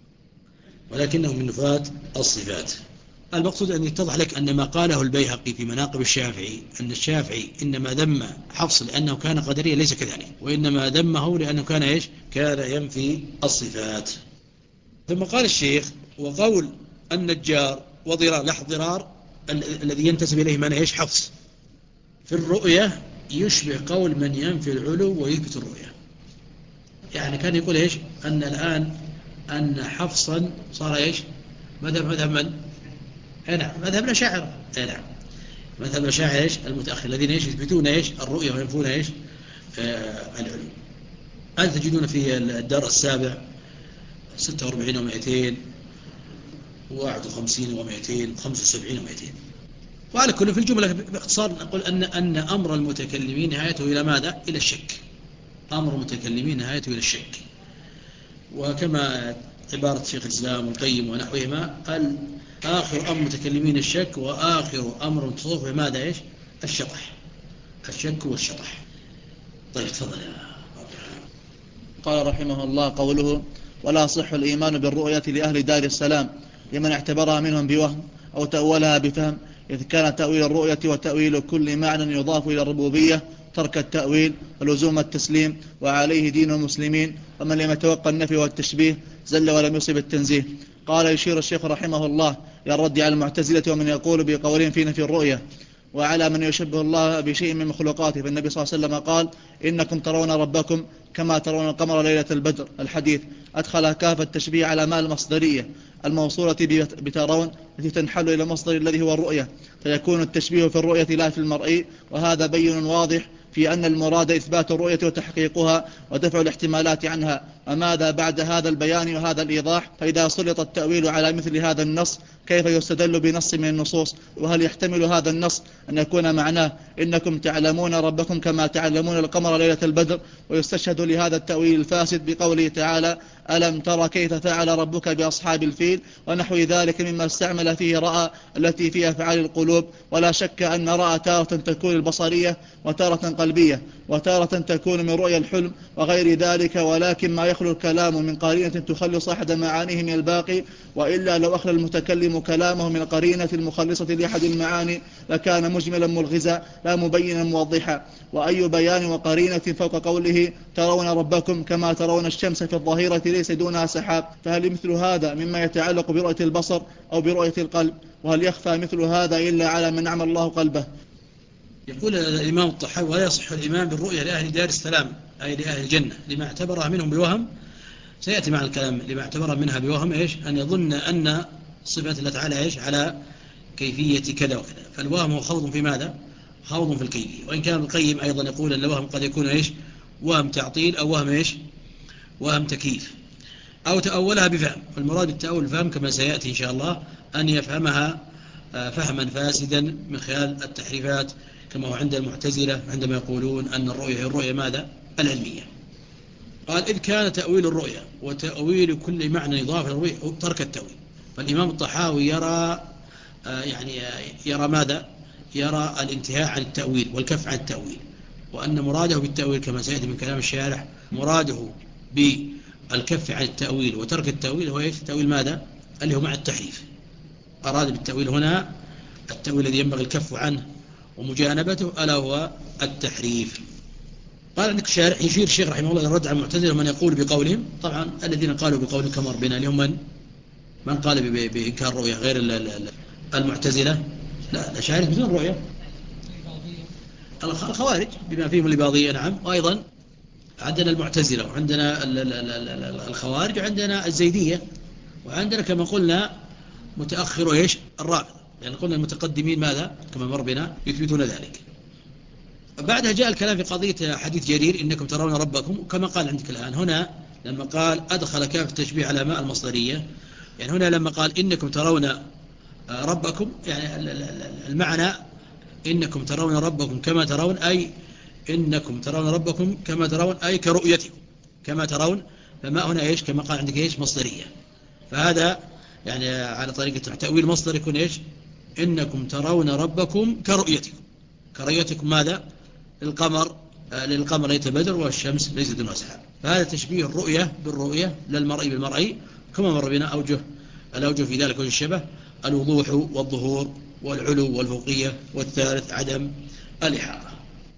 ولكنه من نفاة الصفات. المقصود أن يتضح لك أن ما قاله البيهقي في مناقب الشافعي أن الشافعي إنما ذم حفص لأنه كان قدريا ليس كذلك، وإنما ذمه لأنه كان إيش؟ كان ينفي الصفات. ثم قال الشيخ وقول النجار وضرار، لحظ ضرار الذي ينتسب إليه من إيش؟ حفص في الرؤية يشبه قول من ينفي العلو ويثبت الرؤية. يعني كان يقول إيش؟ أن الآن أن حفصا صار إيش؟ مذهب مذهب من؟ نعم مذهب الأشاعرة. نعم مذهب الأشاعرة إيش؟ المتأخر الذين إيش؟ يثبتون إيش؟ الرؤية وينفون إيش؟ آه العلو. هذا تجدون في الدار السابع ستة وأربعين ومائتين واحد وخمسين ومائتين خمسة وسبعين ومائتين. وعلى كل في الجملة باختصار نقول أن أن أمر المتكلمين نهايته إلى ماذا؟ إلى الشك. أمر المتكلمين نهايته إلى الشك. وكما عبارة شيخ الإسلام والقيم ونحوهما آخر أمر المتكلمين الشك، وآخر أمر المتصوف ماذا إيش؟ الشطح. الشك والشطح. طيب تفضل يا قال رحمه الله قوله ولا صح الإيمان بالرؤية لأهل دار السلام لمن اعتبرها منهم بوهم أو تأولها بفهم، إذ كان تأويل الرؤية وتأويل كل معنى يضاف إلى الربوبية ترك التأويل ولزوم التسليم، وعليه دين المسلمين، ومن لم يتوقع النفي والتشبيه زل ولم يصب التنزيه. قال يشير الشيخ رحمه الله إلى الرد على المعتزلة ومن يقول بقولهم في نفي الرؤية وعلى من يشبه الله بشيء من مخلوقاته. فالنبي صلى الله عليه وسلم قال إنكم ترون ربكم كما ترون القمر ليلة البدر الحديث، أدخل كافة التشبيه على ما المصدرية الموصولة بترون التي تنحل إلى المصدر الذي هو الرؤية، فيكون التشبيه في الرؤية لا في المرئي، وهذا بين واضح في أن المراد إثبات الرؤية وتحقيقها ودفع الاحتمالات عنها. وماذا بعد هذا البيان وهذا الإيضاح؟ فإذا سلط التأويل على مثل هذا النص كيف يستدل بنص من النصوص؟ وهل يحتمل هذا النص أن يكون معناه إنكم تعلمون ربكم كما تعلمون القمر ليلة البدر، ويستشهد لهذا التأويل الفاسد بقوله تعالى ألم تر كيف فعل ربك بأصحاب الفيل ونحو ذلك مما استعمل فيه رأى التي فيها أفعال القلوب. ولا شك أن رأى تارة تكون البصرية وتارة قلبية وتارة تكون من رؤيا الحلم وغير ذلك، ولكن ما يخلو الكلام من قرينة تخلص أحد معانيه من الباقي، وإلا لو أخلى المتكلم كلامه من القرينة المخلصة لأحد المعاني لكان مجملا ملغزا لا مبينا موضحا. وأي بيان وقرينة فوق قوله ترون ربكم كما ترون الشمس في الظهيرة ليس دونها سحاب؟ فهل مثل هذا مما يتعلق برؤية البصر أو برؤية القلب؟ وهل يخفى مثل هذا إلا على من عمى الله قلبه؟ يقول الإمام الطحاوي ولا يصح الإيمان بالرؤية لأهل دار السلام أي لأهل الجنة لما اعتبرها منهم بوهم، سيأتي مع الكلام، لما اعتبرها منها بوهم إيش أن يظن أن صفات الله تعالى إيش على كيفية كذا وكذا، فالوهم هو خوض في ماذا؟ خوض في الكيفية. وإن كان ابن القيم أيضا يقول أن الوهم قد يكون إيش وهم تعطيل أو وهم إيش وهم تكييف أو تأولها بفهم. والمراد بالتأول الفهم كما سيأتي إن شاء الله أن يفهمها فهما فاسدا من خلال التحريفات كما هو عند المعتزلة عندما يقولون أن الرؤية هي الرؤية ماذا؟ العلمية. قال إذ كان تأويل الرؤية وتأويل كل معنى إضافة للرؤية ترك التأويل. فالإمام الطحاوي يرى يعني يرى ماذا؟ يرى الانتهاء عن التأويل والكف عن التأويل، وأن مراده بالتأويل كما سيأتي من كلام الشارح مراده بالكف عن التأويل وترك التأويل هو إيش؟ تأويل ماذا؟ اللي هو مع التحريف. أراد بالتأويل هنا التأويل الذي ينبغي الكف عنه ومجانبته ألا هو التحريف. قال عندك الشارح يشير الشيخ رحمه الله الرد على المعتزلة من يقول بقولهم، طبعا الذين قالوا بقولهم كما ربنا لهم من من قال بإنكار الرؤية غير المعتزلة لا الأشاعرة بدون الرؤية، الخوارج بما فيهم الإباضية نعم، وأيضا عندنا المعتزلة وعندنا الخوارج وعندنا الزيدية وعندنا كما قلنا متأخر إيش الرافضة، يعني قلنا المتقدمين ماذا كما مر بنا يثبتون ذلك. بعدها جاء الكلام في قضية حديث جرير إنكم ترون ربكم، كما قال عندك الآن هنا لما قال أدخل كاف التشبيه على ماء المصدرية، يعني هنا لما قال إنكم ترون ربكم يعني المعنى إنكم ترون ربكم كما ترون أي إنكم ترون ربكم كما ترون أي كرؤيتكم كما ترون، فما هنا إيش كما قال عندك إيش مصدرية، فهذا يعني على طريقة تأويل مصدر يكون إيش إنكم ترون ربكم كرؤيتكم، كرؤيتكم ماذا القمر للقمر ليلة البدر والشمس ليس دونها سحاب، فهذا تشبيه الرؤية بالرؤية للمرئي بالمرئي كما مر بنا أوجه الأوجه في ذلك وجه الشبه الوضوح والظهور والعلو والفوقية، والثالث عدم الإحاطة.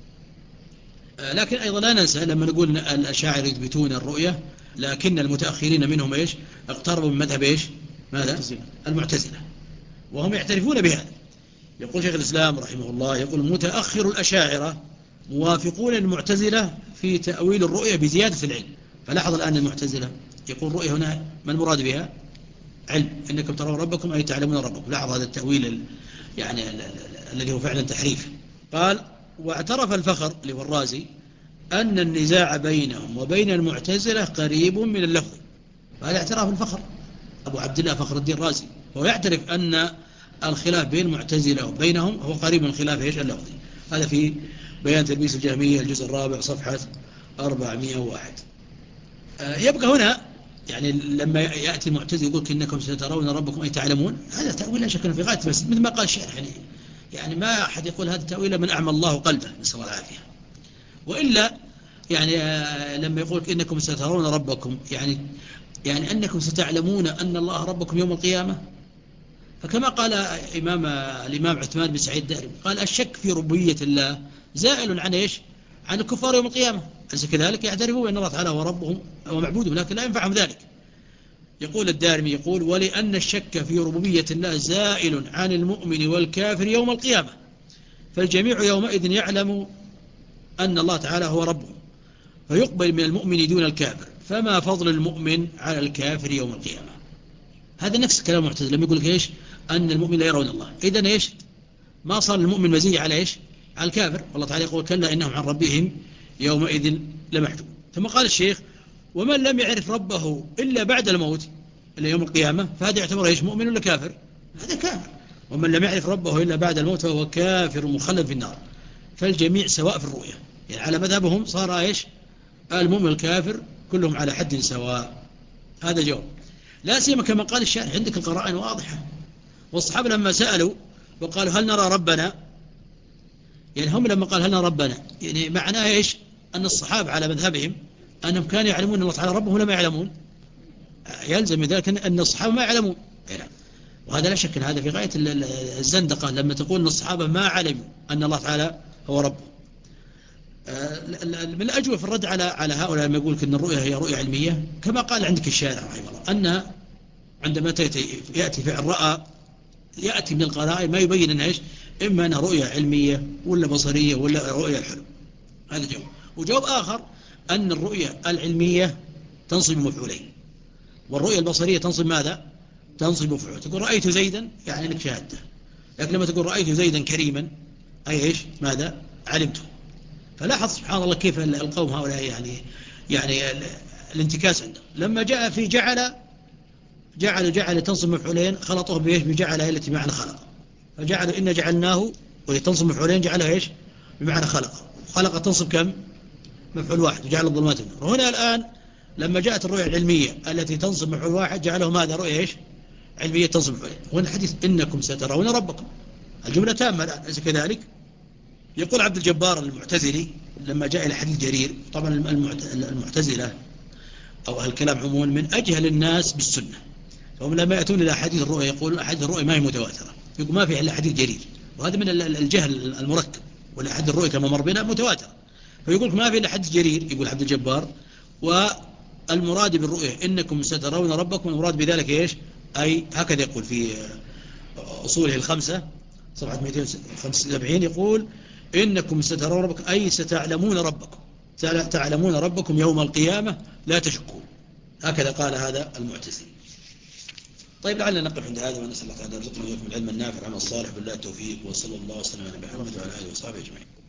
لكن أيضا لا ننسى لما نقول الأشاعرة يثبتون الرؤية لكن المتأخرين منهم إيش اقتربوا من مذهب إيش ماذا المعتزلة وهم يعترفون بهذا. يقول شيخ الإسلام رحمه الله يقول متأخر الأشاعرة موافقون المعتزلة في تأويل الرؤية بزيادة العلم. فلاحظ الآن المعتزلة يقول الرؤية هنا ما المراد بها؟ علم، إنكم ترون ربكم أي تعلمون ربكم. لاحظ هذا التأويل يعني الذي هو فعلا تحريف. قال واعترف الفخر اللي هو الرازي أن النزاع بينهم وبين المعتزلة قريب من اللفظ، فهذا اعتراف الفخر أبو عبد الله فخر الدين الرازي، هو يعترف أن الخلاف بين المعتزلة وبينهم هو قريب من خلاف ايش اللفظي. هذا في بيان تلبيس الجهمية الجزء الرابع صفحة أربعمائة وواحد. يبقى هنا يعني لما يأتي المعتزل يقول إنكم سترون ربكم أي تعلمون، هذا تأويل لا شك في غاية، بس مثل ما قال الشيخ يعني يعني ما أحد يقول هذا تأويل من أعمى الله قلبه نسأل الله العافية. وإلا يعني لما يقول إنكم سترون ربكم يعني يعني أنكم ستعلمون أن الله ربكم يوم القيامة، فكما قال إمام الإمام عثمان بن سعيد الدارمي قال الشك في ربوبية الله زائل عن إيش عن الكفار يوم القيامة، أليس كذلك؟ يعترفون أن الله تعالى هو ربهم ومعبودهم لكن لا ينفعهم ذلك. يقول الدارمي يقول ولأن الشك في ربوبية الله زائل عن المؤمن والكافر يوم القيامة، فالجميع يومئذ يعلم أن الله تعالى هو ربهم، فيقبل من المؤمن دون الكافر، فما فضل المؤمن على الكافر يوم القيامة. هذا نفس كلام المعتزلة لما يقول لك إيش أن المؤمن لا يرون الله، إذن إيش ما صار المؤمن مزية على إيش على الكافر، والله تعالى يقول كلا إنهم عن ربهم يومئذ لمحجوب. ثم قال الشيخ ومن لم يعرف ربه إلا بعد الموت إلا يوم القيامة، فهذا يعتبر إيش مؤمن ولا كافر؟ هذا كافر. ومن لم يعرف ربه إلا بعد الموت فهو كافر مخلد في النار. فالجميع سواء في الرؤية، يعني على مذهبهم صار إيش؟ المؤمن الكافر كلهم على حد سواء. هذا جواب. لا سيما كما قال الشارح عندك القرائن واضحة. والصحابة لما سألوا وقالوا هل نرى ربنا، يعني هم لما قال هل نرى ربنا يعني معناه إيش؟ أن الصحابة على مذهبهم أنهم كانوا يعلمون أن الله تعالى ربهم ولا ما يعلمون. يلزم ذلك أن الصحابة ما يعلمون. وهذا لا شك أن هذا في غاية الزندقة لما تقول أن الصحابة ما علموا أن الله تعالى هو رب. من الأجوبة في الرد على على هؤلاء لما يقول أن الرؤية هي رؤية علمية كما قال عندك الشارع رحمه الله أن عندما يأتي فعل رأى يأتي من القرائن ما يبين أنها إيش؟ إما أنها رؤية علمية ولا بصرية ولا رؤية الحلم. هذا جواب. وجواب آخر أن الرؤية العلمية تنصب مفعولين والرؤية البصرية تنصب ماذا؟ تنصب مفعول. تقول رأيت زيدا يعني أنك شاهدته، لكن لما تقول رأيت زيدا كريما أي إيش؟ ماذا؟ علمته. فلاحظ سبحان الله كيف القوم هؤلاء يعني يعني الانتكاس عندهم. لما جاء في جعل جعل جعل تنصب مفعولين خلطوه بإيش؟ بجعل التي بمعنى خلق. فجعلوا إن جعلناه وهي تنصب مفعولين جعلها إيش؟ بمعنى خلق. خلق تنصب كم؟ مفعول واحد وجعل الظلمات النور. وهنا الآن لما جاءت الرؤية العلمية التي تنصب مفعول واحد جعله ماذا؟ رؤية إيش؟ علمية تنصب مفعولين. وهنا الحديث إنكم سترون ربكم الجملة تامة الآن أليس كذلك؟ يقول عبد الجبار المعتزلي لما جاء إلى حديث جرير، طبعا المعتزلة أو أهل الكلام عموما من أجهل الناس بالسنة، فهم لما يأتون إلى حديث الرؤية يقولون أحاديث الرؤية ما هي متواترة، يقول ما في إلا حديث جرير، وهذا من الجهل المركب. والأحاديث الرؤية كما مر بنا متواترة، فيقول ما في إلا حديث جرير يقول عبد الجبار، والمراد بالرؤية إنكم سترون ربكم، المراد بذلك إيش؟ أي هكذا يقول في أصوله الخمسة صفحة مئتين وخمسة وسبعين يقول إنكم سترون ربكم أي ستعلمون ربكم، تعلمون ربكم يوم القيامة لا تشكون. هكذا قال هذا المعتزلي. طيب لعلنا نقف عند هذا ونسأل الله تعالى يرزقنا وإياكم العلم النافع والعمل الصالح بالله التوفيق، وصلى الله وسلم على محمد وعلى آله وصحبه أجمعين.